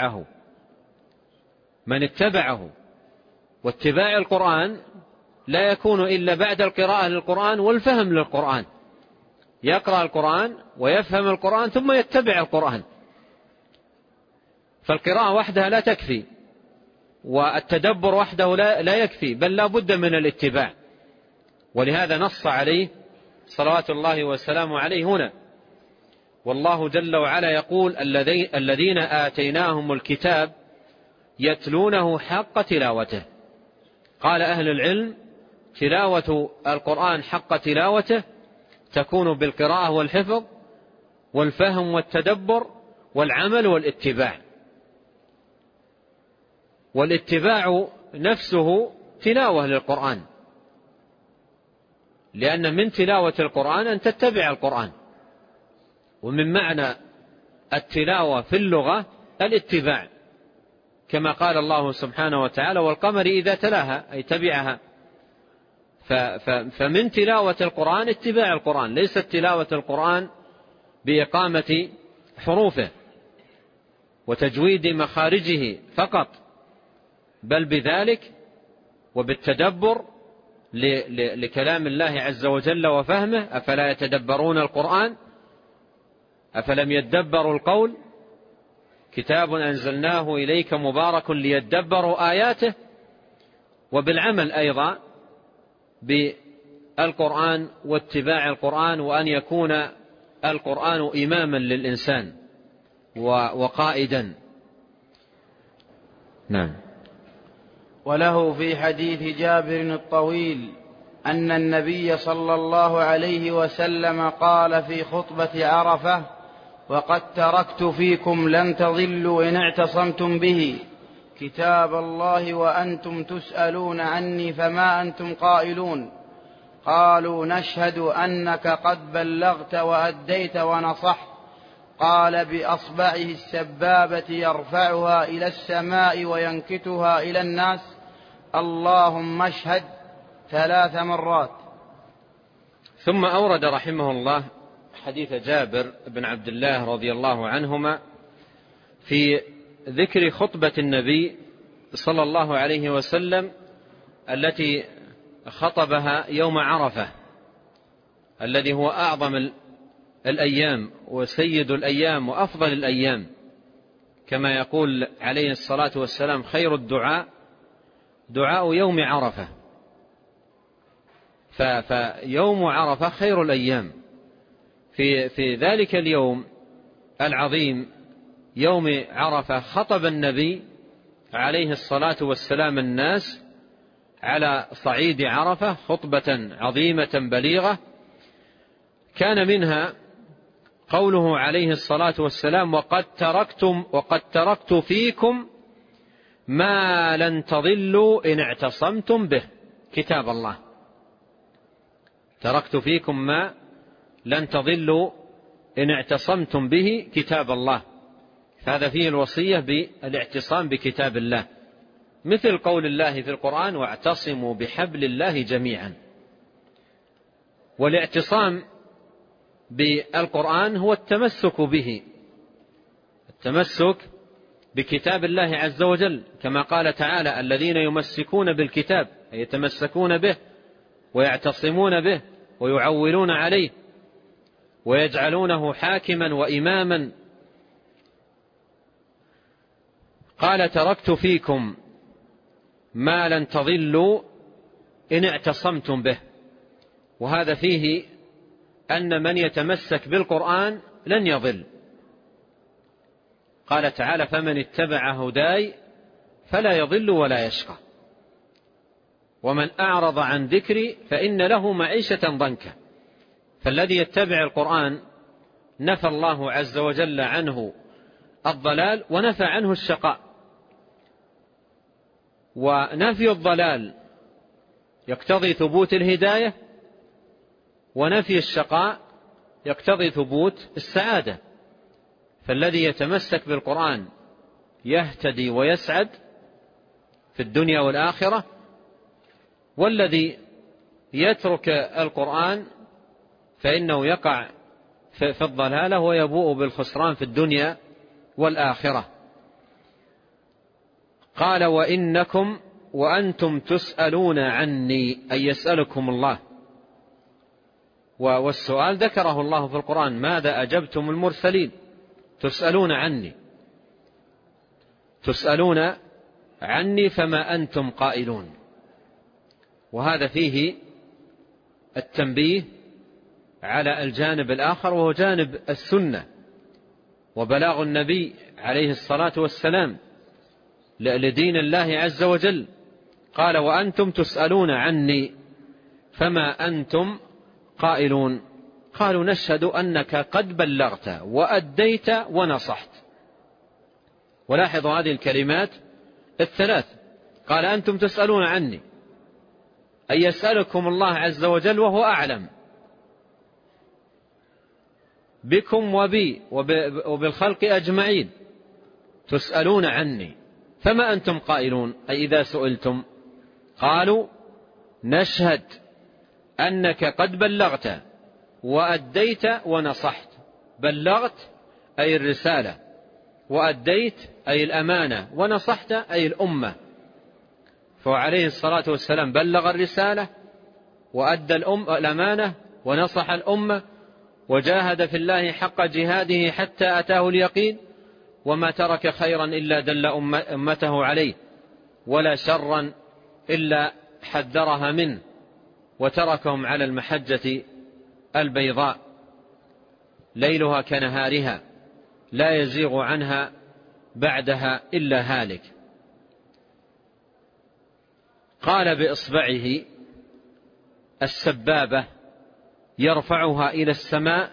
اتبعه. واتباع القرآن لا يكون إلا بعد القراءة للقرآن والفهم للقرآن، يقرأ القرآن ويفهم القرآن ثم يتبع القرآن. فالقراءة وحدها لا تكفي، والتدبر وحده لا يكفي، بل لا بد من الاتباع. ولهذا نص عليه صلوات الله وسلامه عليه هنا. والله جل وعلا يقول: الذين آتيناهم الكتاب يتلونه حق تلاوته. قال أهل العلم: تلاوة القرآن حق تلاوته تكون بالقراءة والحفظ والفهم والتدبر والعمل والاتباع. والاتباع نفسه تلاوة للقرآن، لأن من تلاوة القرآن أن تتبع القرآن. ومن معنى التلاوة في اللغة الاتباع، كما قال الله سبحانه وتعالى: والقمر إذا تلاها، أي تبعها. فمن تلاوة القرآن اتباع القرآن، ليست تلاوة القرآن بإقامة حروفه وتجويد مخارجه فقط، بل بذلك وبالتدبر لكلام الله عز وجل وفهمه. أفلا يتدبرون القرآن؟ أفلم يدبروا القول؟ كتاب أنزلناه إليك مبارك ليدبروا آياته. وبالعمل أيضا بالقرآن واتباع القرآن، وأن يكون القرآن إماما للإنسان وقائدا. نعم. وله في حديث جابر الطويل أن النبي صلى الله عليه وسلم قال في خطبة عرفة: وقد تركت فيكم لن تضلوا إن اعتصمتم به كتاب الله وأنتم تسألون عني فما أنتم قائلون. قالوا: نشهد أنك قد بلغت وأديت ونصحت. قال بأصبعه السبابة يرفعها إلى السماء وينكتها إلى الناس: اللهم اشهد 3 مرات. ثم أورد رحمه الله حديث جابر بن عبد الله رضي الله عنهما في ذكر خطبة النبي صلى الله عليه وسلم التي خطبها يوم عرفة، الذي هو أعظم الأيام وسيد الأيام وأفضل الأيام، كما يقول عليه الصلاة والسلام: خير الدعاء دعاء يوم عرفة. فيوم عرفة خير الأيام. في ذلك اليوم العظيم يوم عرفة خطب النبي عليه الصلاة والسلام الناس على صعيد عرفة خطبة عظيمة بليغة، كان منها قوله عليه الصلاة والسلام: وقد تركت فيكم ما لن تضلوا إن اعتصمتم به كتاب الله. تركت فيكم ما لن تضلوا إن اعتصمتم به كتاب الله. فهذا فيه الوصية بالاعتصام بكتاب الله، مثل قول الله في القرآن: واعتصموا بحبل الله جميعا. والاعتصام بالقرآن هو التمسك به، التمسك بكتاب الله عز وجل، كما قال تعالى: الذين يمسكون بالكتاب، أي يتمسكون به ويعتصمون به ويعولون عليه ويجعلونه حاكما وإماما. قال: تركت فيكم ما لن تضلوا إن اعتصمتم به. وهذا فيه أن من يتمسك بالقرآن لن يضل. قال تعالى: فمن اتبع هداي فلا يضل ولا يشقى، ومن أعرض عن ذكري فإن له معيشة ضنكا. فالذي يتبع القرآن نفى الله عز وجل عنه الضلال ونفى عنه الشقاء. ونفي الضلال يقتضي ثبوت الهداية، ونفي الشقاء يقتضي ثبوت السعادة. فالذي يتمسك بالقرآن يهتدي ويسعد في الدنيا والآخرة، والذي يترك القرآن فإنه يقع في الضلالة ويبوء بالخسران في الدنيا والآخرة. قال: وإنكم وأنتم تسألون عني، أي يسألكم الله. والسؤال ذكره الله في القرآن: ماذا أجبتم المرسلين؟ تسألون عني، تسألون عني فما أنتم قائلون. وهذا فيه التنبيه على الجانب الآخر، وهو جانب السنة وبلاغ النبي عليه الصلاة والسلام لدين الله عز وجل. قال: وأنتم تسألون عني فما أنتم قائلون. قالوا: نشهد أنك قد بلغت وأديت ونصحت. ولاحظوا هذه الكلمات الثلاث. قال: أنتم تسألون عني، أي يسألكم الله عز وجل وهو أعلم بكم وبي وبالخلق أجمعين. تسألون عني فما أنتم قائلون، أي إذا سئلتم. قالوا: نشهد أنك قد بلغت وأديت ونصحت. بلغت أي الرسالة، وأديت أي الأمانة، ونصحت أي الأمة. فعليه الصلاة والسلام بلغ الرسالة وأدى الأمانة ونصح الأمة، وجاهد في الله حق جهاده حتى أتاه اليقين، وما ترك خيرا إلا دل أمته عليه، ولا شرا إلا حذرها منه، وتركهم على المحجة البيضاء ليلها كنهارها لا يزيغ عنها بعدها إلا هالك. قال بإصبعه السبابة يرفعها إلى السماء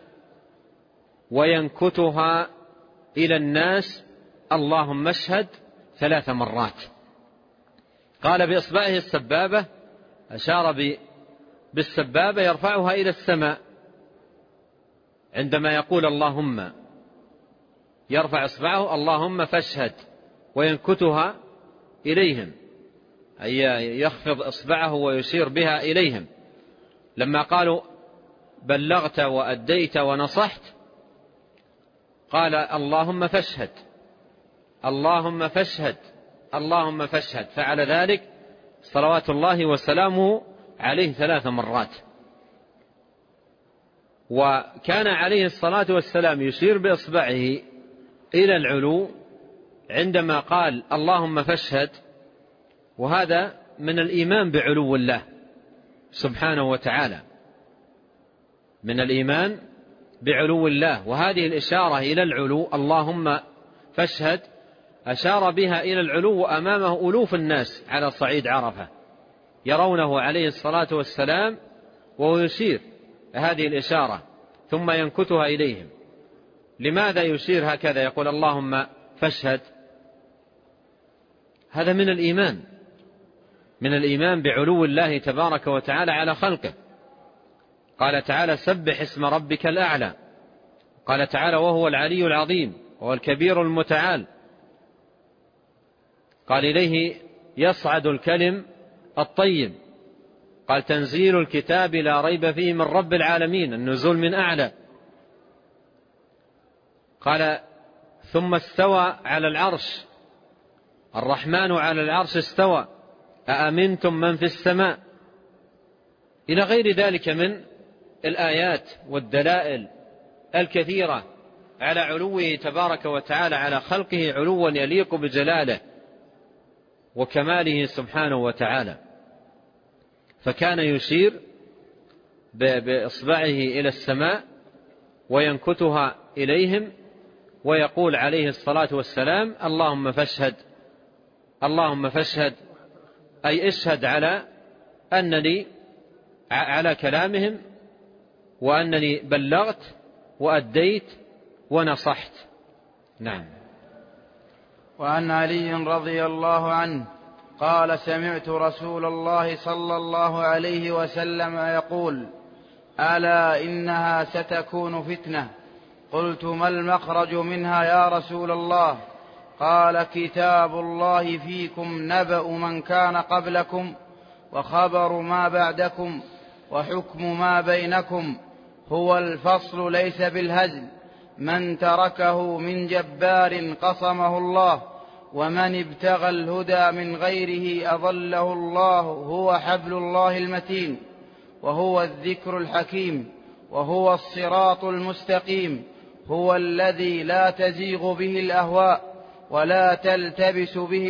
وينكتها إلى الناس: اللهم اشهد 3 مرات. قال بإصبعه السبابة، أشار بالسبابة يرفعها إلى السماء عندما يقول اللهم، يرفع إصبعه اللهم فاشهد، وينكتها إليهم، أي يخفض إصبعه ويشير بها إليهم. لما قالوا بلغت وأديت ونصحت قال اللهم فاشهد، اللهم فاشهد، اللهم فاشهد. فعل ذلك صلوات الله وسلامه عليه 3 مرات. وكان عليه الصلاة والسلام يشير بإصبعه إلى العلو عندما قال اللهم فاشهد، وهذا من الإيمان بعلو الله سبحانه وتعالى، من الإيمان بعلو الله. وهذه الإشارة إلى العلو اللهم فاشهد أشار بها إلى العلو، وأمامه ألوف الناس على صعيد عرفة يرونه عليه الصلاة والسلام وهو يشير هذه الإشارة ثم ينكتها إليهم. لماذا يشير هكذا يقول اللهم فاشهد؟ هذا من الإيمان، من الإيمان بعلو الله تبارك وتعالى على خلقه. قال تعالى سبح اسم ربك الأعلى. قال تعالى وهو العلي العظيم وهو الكبير المتعال. قال إليه يصعد الكلم الطيب. قال تنزيل الكتاب لا ريب فيه من رب العالمين، النزول من أعلى. قال ثم استوى على العرش، الرحمن على العرش استوى، أأمنتم من في السماء، إلى غير ذلك من الآيات والدلائل الكثيرة على علوه تبارك وتعالى على خلقه علوا يليق بجلاله وكماله سبحانه وتعالى. فكان يشير بإصبعه إلى السماء وينكتها إليهم ويقول عليه الصلاة والسلام اللهم فاشهد، اللهم فاشهد، أي اشهد على أنني على كلامهم وأنني بلغت وأديت ونصحت. نعم. وعن علي رضي الله عنه قال سمعت رسول الله صلى الله عليه وسلم يقول ألا إنها ستكون فتنة. قلت ما المخرج منها يا رسول الله؟ قال كتاب الله فيكم نبأ من كان قبلكم وخبر ما بعدكم وحكم ما بينكم، هو الفصل ليس بالهزل، من تركه من جبار قصمه الله، ومن ابتغى الهدى من غيره أضله الله، هو حبل الله المتين، وهو الذكر الحكيم، وهو الصراط المستقيم، هو الذي لا تزيغ به الأهواء ولا تلتبس به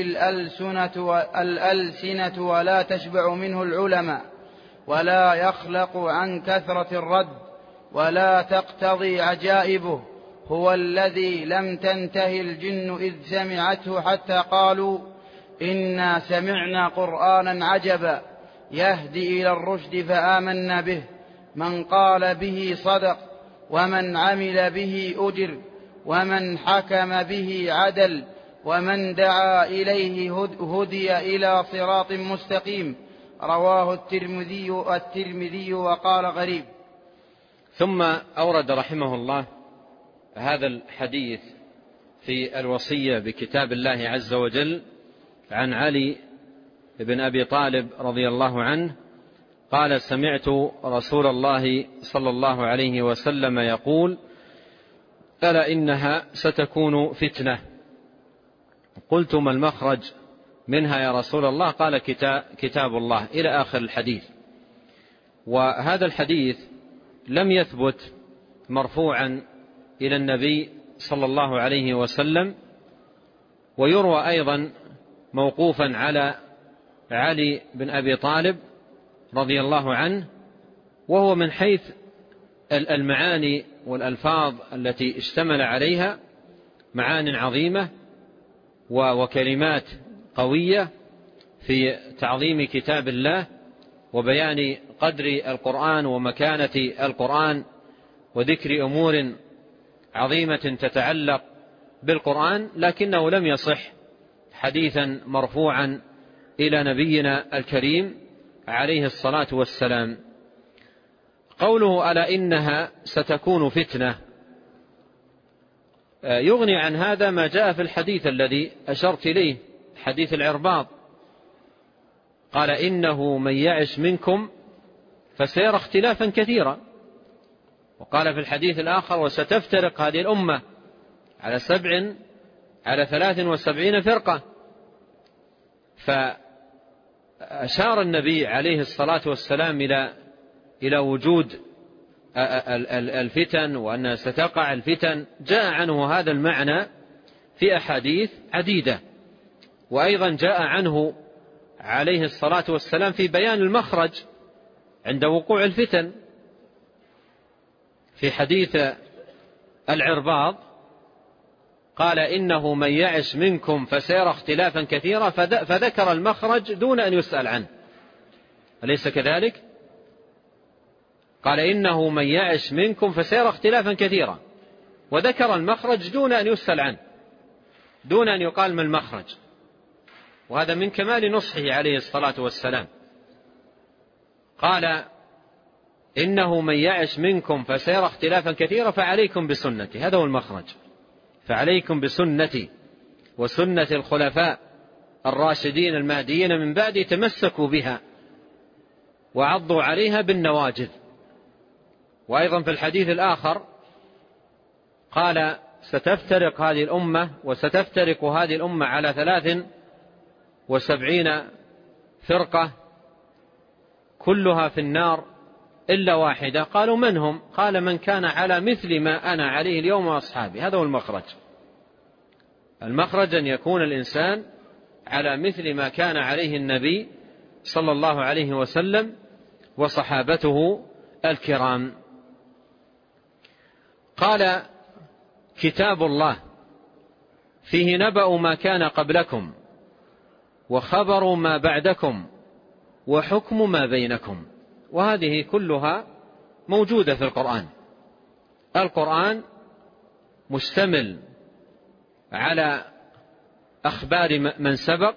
الألسنة ولا تشبع منه العلماء، ولا يخلق عن كثرة الرد ولا تقتضي عجائبه، هو الذي لم تنته الجن إذ سمعته حتى قالوا إنا سمعنا قرآنا عجبا يهدي إلى الرشد فآمنا به، من قال به صدق، ومن عمل به أجر، ومن حكم به عدل، ومن دعا إليه هدي إلى صراط مستقيم. رواه الترمذي وقال غريب. ثم أورد رحمه الله هذا الحديث في الوصية بكتاب الله عز وجل عن علي بن أبي طالب رضي الله عنه قال سمعت رسول الله صلى الله عليه وسلم يقول ألا إنها ستكون فتنة. قلت ما المخرج منها يا رسول الله؟ قال كتاب الله، إلى آخر الحديث. وهذا الحديث لم يثبت مرفوعا إلى النبي صلى الله عليه وسلم، ويروى أيضا موقوفا على علي بن أبي طالب رضي الله عنه، وهو من حيث المعاني والألفاظ التي اشتمل عليها معان عظيمة وكلمات قوية في تعظيم كتاب الله وبيان قدر القرآن ومكانة القرآن وذكر أمور عظيمة تتعلق بالقرآن، لكنه لم يصح حديثا مرفوعا إلى نبينا الكريم عليه الصلاة والسلام. قوله ألا إنها ستكون فتنة يغني عن هذا ما جاء في الحديث الذي أشرت إليه، حديث العرباض، قال إنه من يعش منكم فسيرى اختلافا كثيرا، وقال في الحديث الآخر وستفترق هذه الأمة على 73 فرقة. فأشار النبي عليه الصلاة والسلام إلى وجود الفتن وأنها ستقع الفتن، جاء عنه هذا المعنى في أحاديث عديدة، وأيضا جاء عنه عليه الصلاة والسلام في بيان المخرج عند وقوع الفتن. في حديث العرباض قال إنه من يعش منكم فسيرى اختلافا كثيرا، فذكر المخرج دون أن يسأل عنه، أليس كذلك؟ قال إنه من يعش منكم فسيرى اختلافا كثيرا، وذكر المخرج دون أن يسأل عنه، دون أن يقال ما المخرج، وهذا من كمال نصحه عليه الصلاة والسلام. قال إنه من يعش منكم فسيرى اختلافا كثيرا فعليكم بسنتي، هذا هو المخرج، فعليكم بسنتي وسنة الخلفاء الراشدين المهديين من بعد، تمسكوا بها وعضوا عليها بالنواجذ. وأيضا في الحديث الآخر قال ستفترق هذه الأمة وستفترق هذه الأمة على 73 فرقة كلها في النار إلا واحدة. قالوا من هم؟ قال من كان على مثل ما أنا عليه اليوم وأصحابي. هذا هو المخرج. المخرج أن يكون الإنسان على مثل ما كان عليه النبي صلى الله عليه وسلم وصحابته الكرام. قال كتاب الله فيه نبأ ما كان قبلكم وخبر ما بعدكم وحكم ما بينكم. وهذه كلها موجودة في القرآن. القرآن مشتمل على أخبار من سبق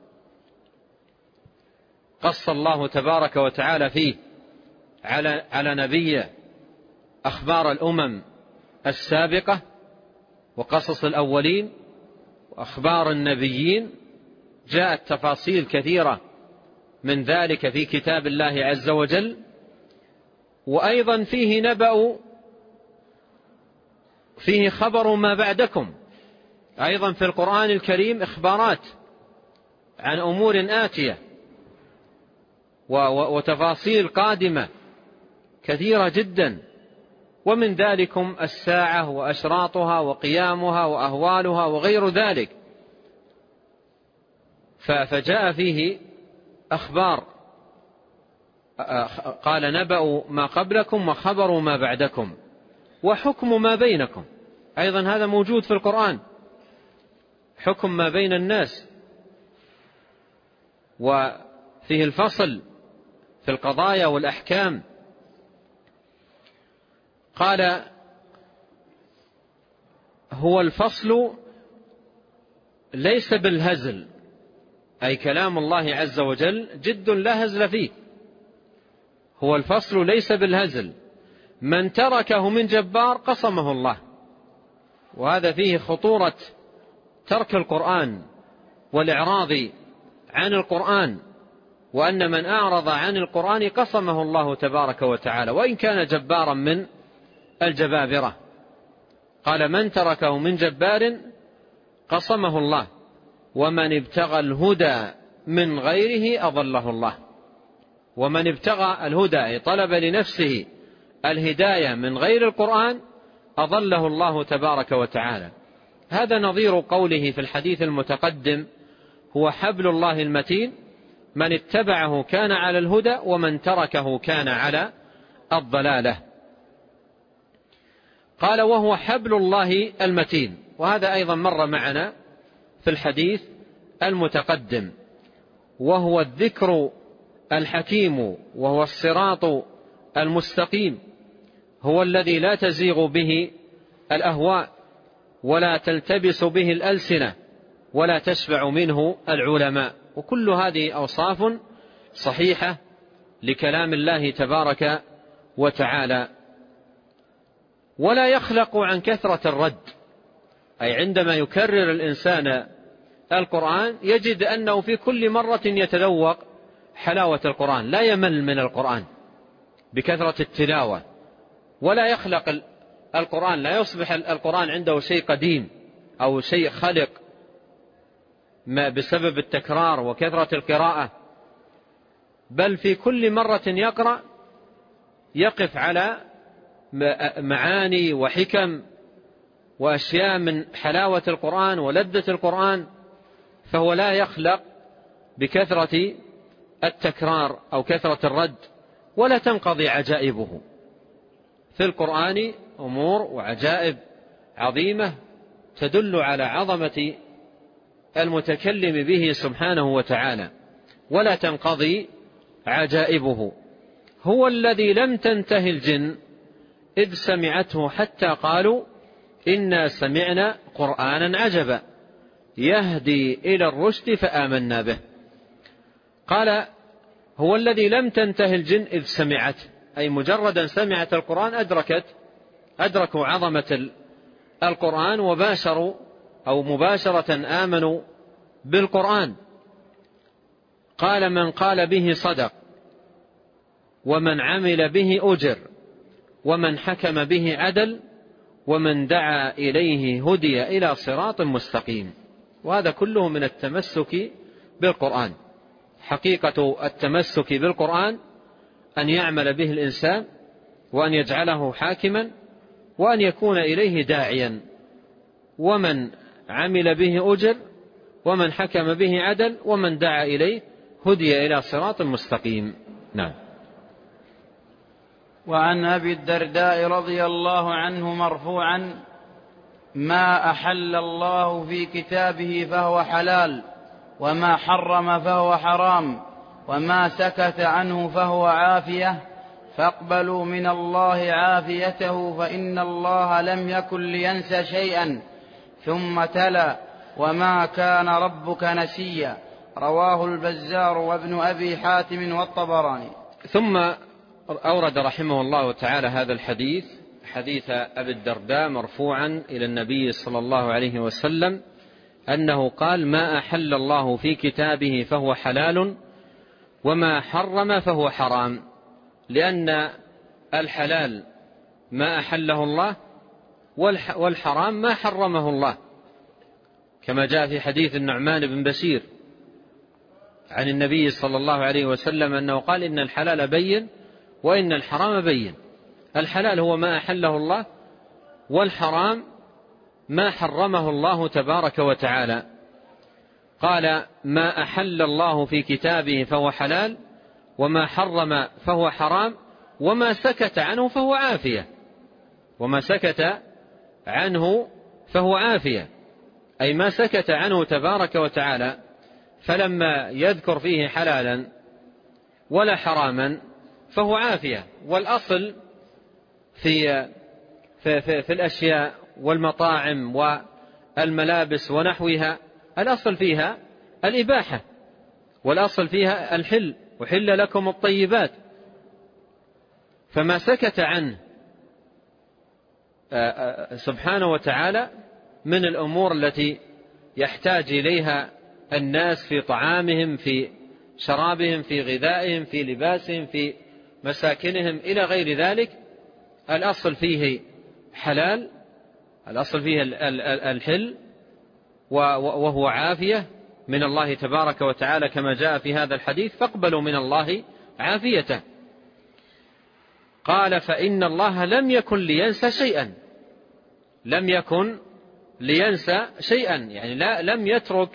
قص الله تبارك وتعالى فيه على نبيه أخبار الأمم السابقة وقصص الأولين وأخبار النبيين. جاءت تفاصيل كثيرة من ذلك في كتاب الله عز وجل. وأيضا فيه خبر ما بعدكم، أيضا في القرآن الكريم إخبارات عن أمور آتية وتفاصيل قادمة كثيرة جدا، ومن ذلكم الساعة وأشراطها وقيامها وأهوالها وغير ذلك. فجاء فيه أخبار، قال نبأ ما قبلكم وخبر ما بعدكم وحكم ما بينكم. أيضا هذا موجود في القرآن، حكم ما بين الناس، وفيه الفصل في القضايا والأحكام. قال هو الفصل ليس بالهزل، أي كلام الله عز وجل جد لا هزل فيه. هو الفصل ليس بالهزل، من تركه من جبار قصمه الله. وهذا فيه خطورة ترك القرآن والإعراض عن القرآن، وأن من أعرض عن القرآن قصمه الله تبارك وتعالى وإن كان جبارا من الجبابرة. قال من تركه من جبار قصمه الله، ومن ابتغى الهدى من غيره أضله الله. ومن ابتغى الهدى أي طلب لنفسه الهداية من غير القرآن أضله الله تبارك وتعالى. هذا نظير قوله في الحديث المتقدم هو حبل الله المتين، من اتبعه كان على الهدى ومن تركه كان على الضلالة. قال وهو حبل الله المتين، وهذا أيضا مر معنا في الحديث المتقدم. وهو الذكر الحكيم، وهو الصراط المستقيم، هو الذي لا تزيغ به الأهواء ولا تلتبس به الألسنة ولا تشبع منه العلماء. وكل هذه أوصاف صحيحة لكلام الله تبارك وتعالى. ولا يخلق عن كثرة الرد، أي عندما يكرر الإنسان القرآن يجد أنه في كل مرة يتذوق حلاوة القرآن، لا يمل من القرآن بكثرة التلاوة. ولا يخلق القرآن، لا يصبح القرآن عنده شيء قديم أو شيء خلق بسبب التكرار وكثرة القراءة، بل في كل مرة يقرأ يقف على معاني وحكم وأشياء من حلاوة القرآن ولذة القرآن. فهو لا يخلق بكثرة التكرار أو كثرة الرد، ولا تنقضي عجائبه. في القرآن أمور وعجائب عظيمة تدل على عظمة المتكلم به سبحانه وتعالى، ولا تنقضي عجائبه. هو الذي لم تنته الجن إذ سمعته حتى قالوا إنا سمعنا قرآنا عجبا يهدي إلى الرشد فآمنا به. قال هو الذي لم تنته الجن إذ سمعته، أي مجردا سمعت القرآن أدركوا عظمة القرآن وباشروا أو مباشرة آمنوا بالقرآن. قال من قال به صدق، ومن عمل به أجر، ومن حكم به عدل، ومن دعا إليه هدي إلى صراط مستقيم. وهذا كله من التمسك بالقرآن. حقيقة التمسك بالقرآن أن يعمل به الإنسان، وأن يجعله حاكما، وأن يكون إليه داعيا. ومن عمل به أجر، ومن حكم به عدل، ومن دعا إليه هدي إلى صراط مستقيم. نعم. وعن أبي الدرداء رضي الله عنه مرفوعا: ما أحل الله في كتابه فهو حلال، وما حرم فهو حرام، وما سكت عنه فهو عافية، فاقبلوا من الله عافيته، فإن الله لم يكن لينسى شيئا. ثم تلا: وما كان ربك نسيا. رواه البزار وابن أبي حاتم والطبراني. ثم أورد رحمه الله تعالى هذا الحديث، حديث أبي الدرداء مرفوعا إلى النبي صلى الله عليه وسلم أنه قال: ما أحل الله في كتابه فهو حلال وما حرم فهو حرام، لأن الحلال ما أحله الله والحرام ما حرمه الله، كما جاء في حديث النعمان بن بشير عن النبي صلى الله عليه وسلم أنه قال: إن الحلال بين وإن الحرام بين. الحلال هو ما أحله الله، والحرام ما حرمه الله تبارك وتعالى. قال: ما أحل الله في كتابه فهو حلال وما حرم فهو حرام وما سكت عنه فهو عافية. وما سكت عنه فهو عافية، أي ما سكت عنه تبارك وتعالى، فلما يذكر فيه حلالا ولا حراما فهو عافية. والأصل في الأشياء والمطاعم والملابس ونحوها، الأصل فيها الإباحة، والأصل فيها الحل، وحل لكم الطيبات. فما سكت عنه سبحانه وتعالى من الأمور التي يحتاج إليها الناس في طعامهم، في شرابهم، في غذائهم، في لباسهم، في مساكنهم إلى غير ذلك، الأصل فيه حلال، الأصل فيه الحل، وهو عافية من الله تبارك وتعالى كما جاء في هذا الحديث: فاقبلوا من الله عافيته. قال: فإن الله لم يكن لينسى شيئا. لم يكن لينسى شيئا، يعني لم يترك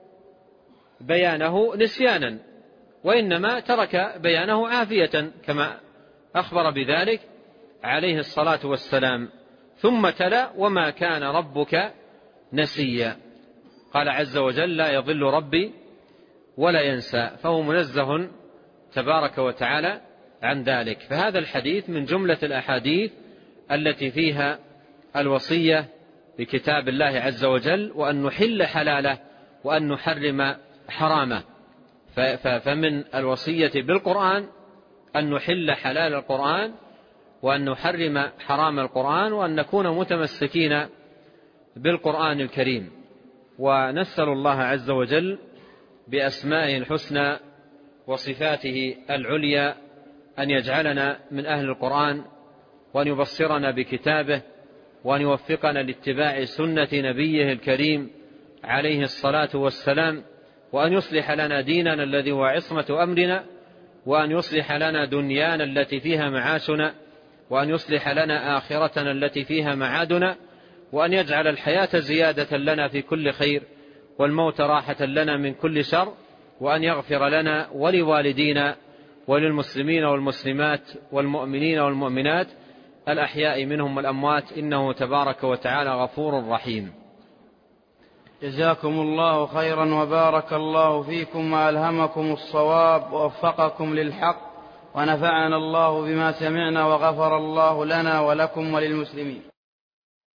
بيانه نسيانا، وإنما ترك بيانه عافية كما أخبر بذلك عليه الصلاة والسلام. ثم تلا: وما كان ربك نسيا. قال عز وجل: لا يضل ربي ولا ينسى، فهو منزه تبارك وتعالى عن ذلك. فهذا الحديث من جملة الأحاديث التي فيها الوصية بكتاب الله عز وجل، وأن نحل حلاله وأن نحرم حرامه. فمن الوصية بالقرآن أن نحل حلال القرآن وأن نحرم حرام القرآن، وأن نكون متمسكين بالقرآن الكريم. ونسأل الله عز وجل بأسمائه الحسنى وصفاته العليا أن يجعلنا من أهل القرآن، وأن يبصرنا بكتابه، وأن يوفقنا لاتباع سنة نبيه الكريم عليه الصلاة والسلام، وأن يصلح لنا ديننا الذي هو عصمة أمرنا، وأن يصلح لنا دنيانا التي فيها معاشنا، وأن يصلح لنا آخرتنا التي فيها معادنا، وأن يجعل الحياة زيادة لنا في كل خير والموت راحة لنا من كل شر، وأن يغفر لنا ولوالدينا وللمسلمين والمسلمات والمؤمنين والمؤمنات الأحياء منهم والأموات، إنه تبارك وتعالى غفور رحيم. جزاكم الله خيرا وبارك الله فيكم وألهمكم الصواب ووفقكم للحق، ونفعنا الله بما سمعنا، وغفر الله لنا ولكم وللمسلمين.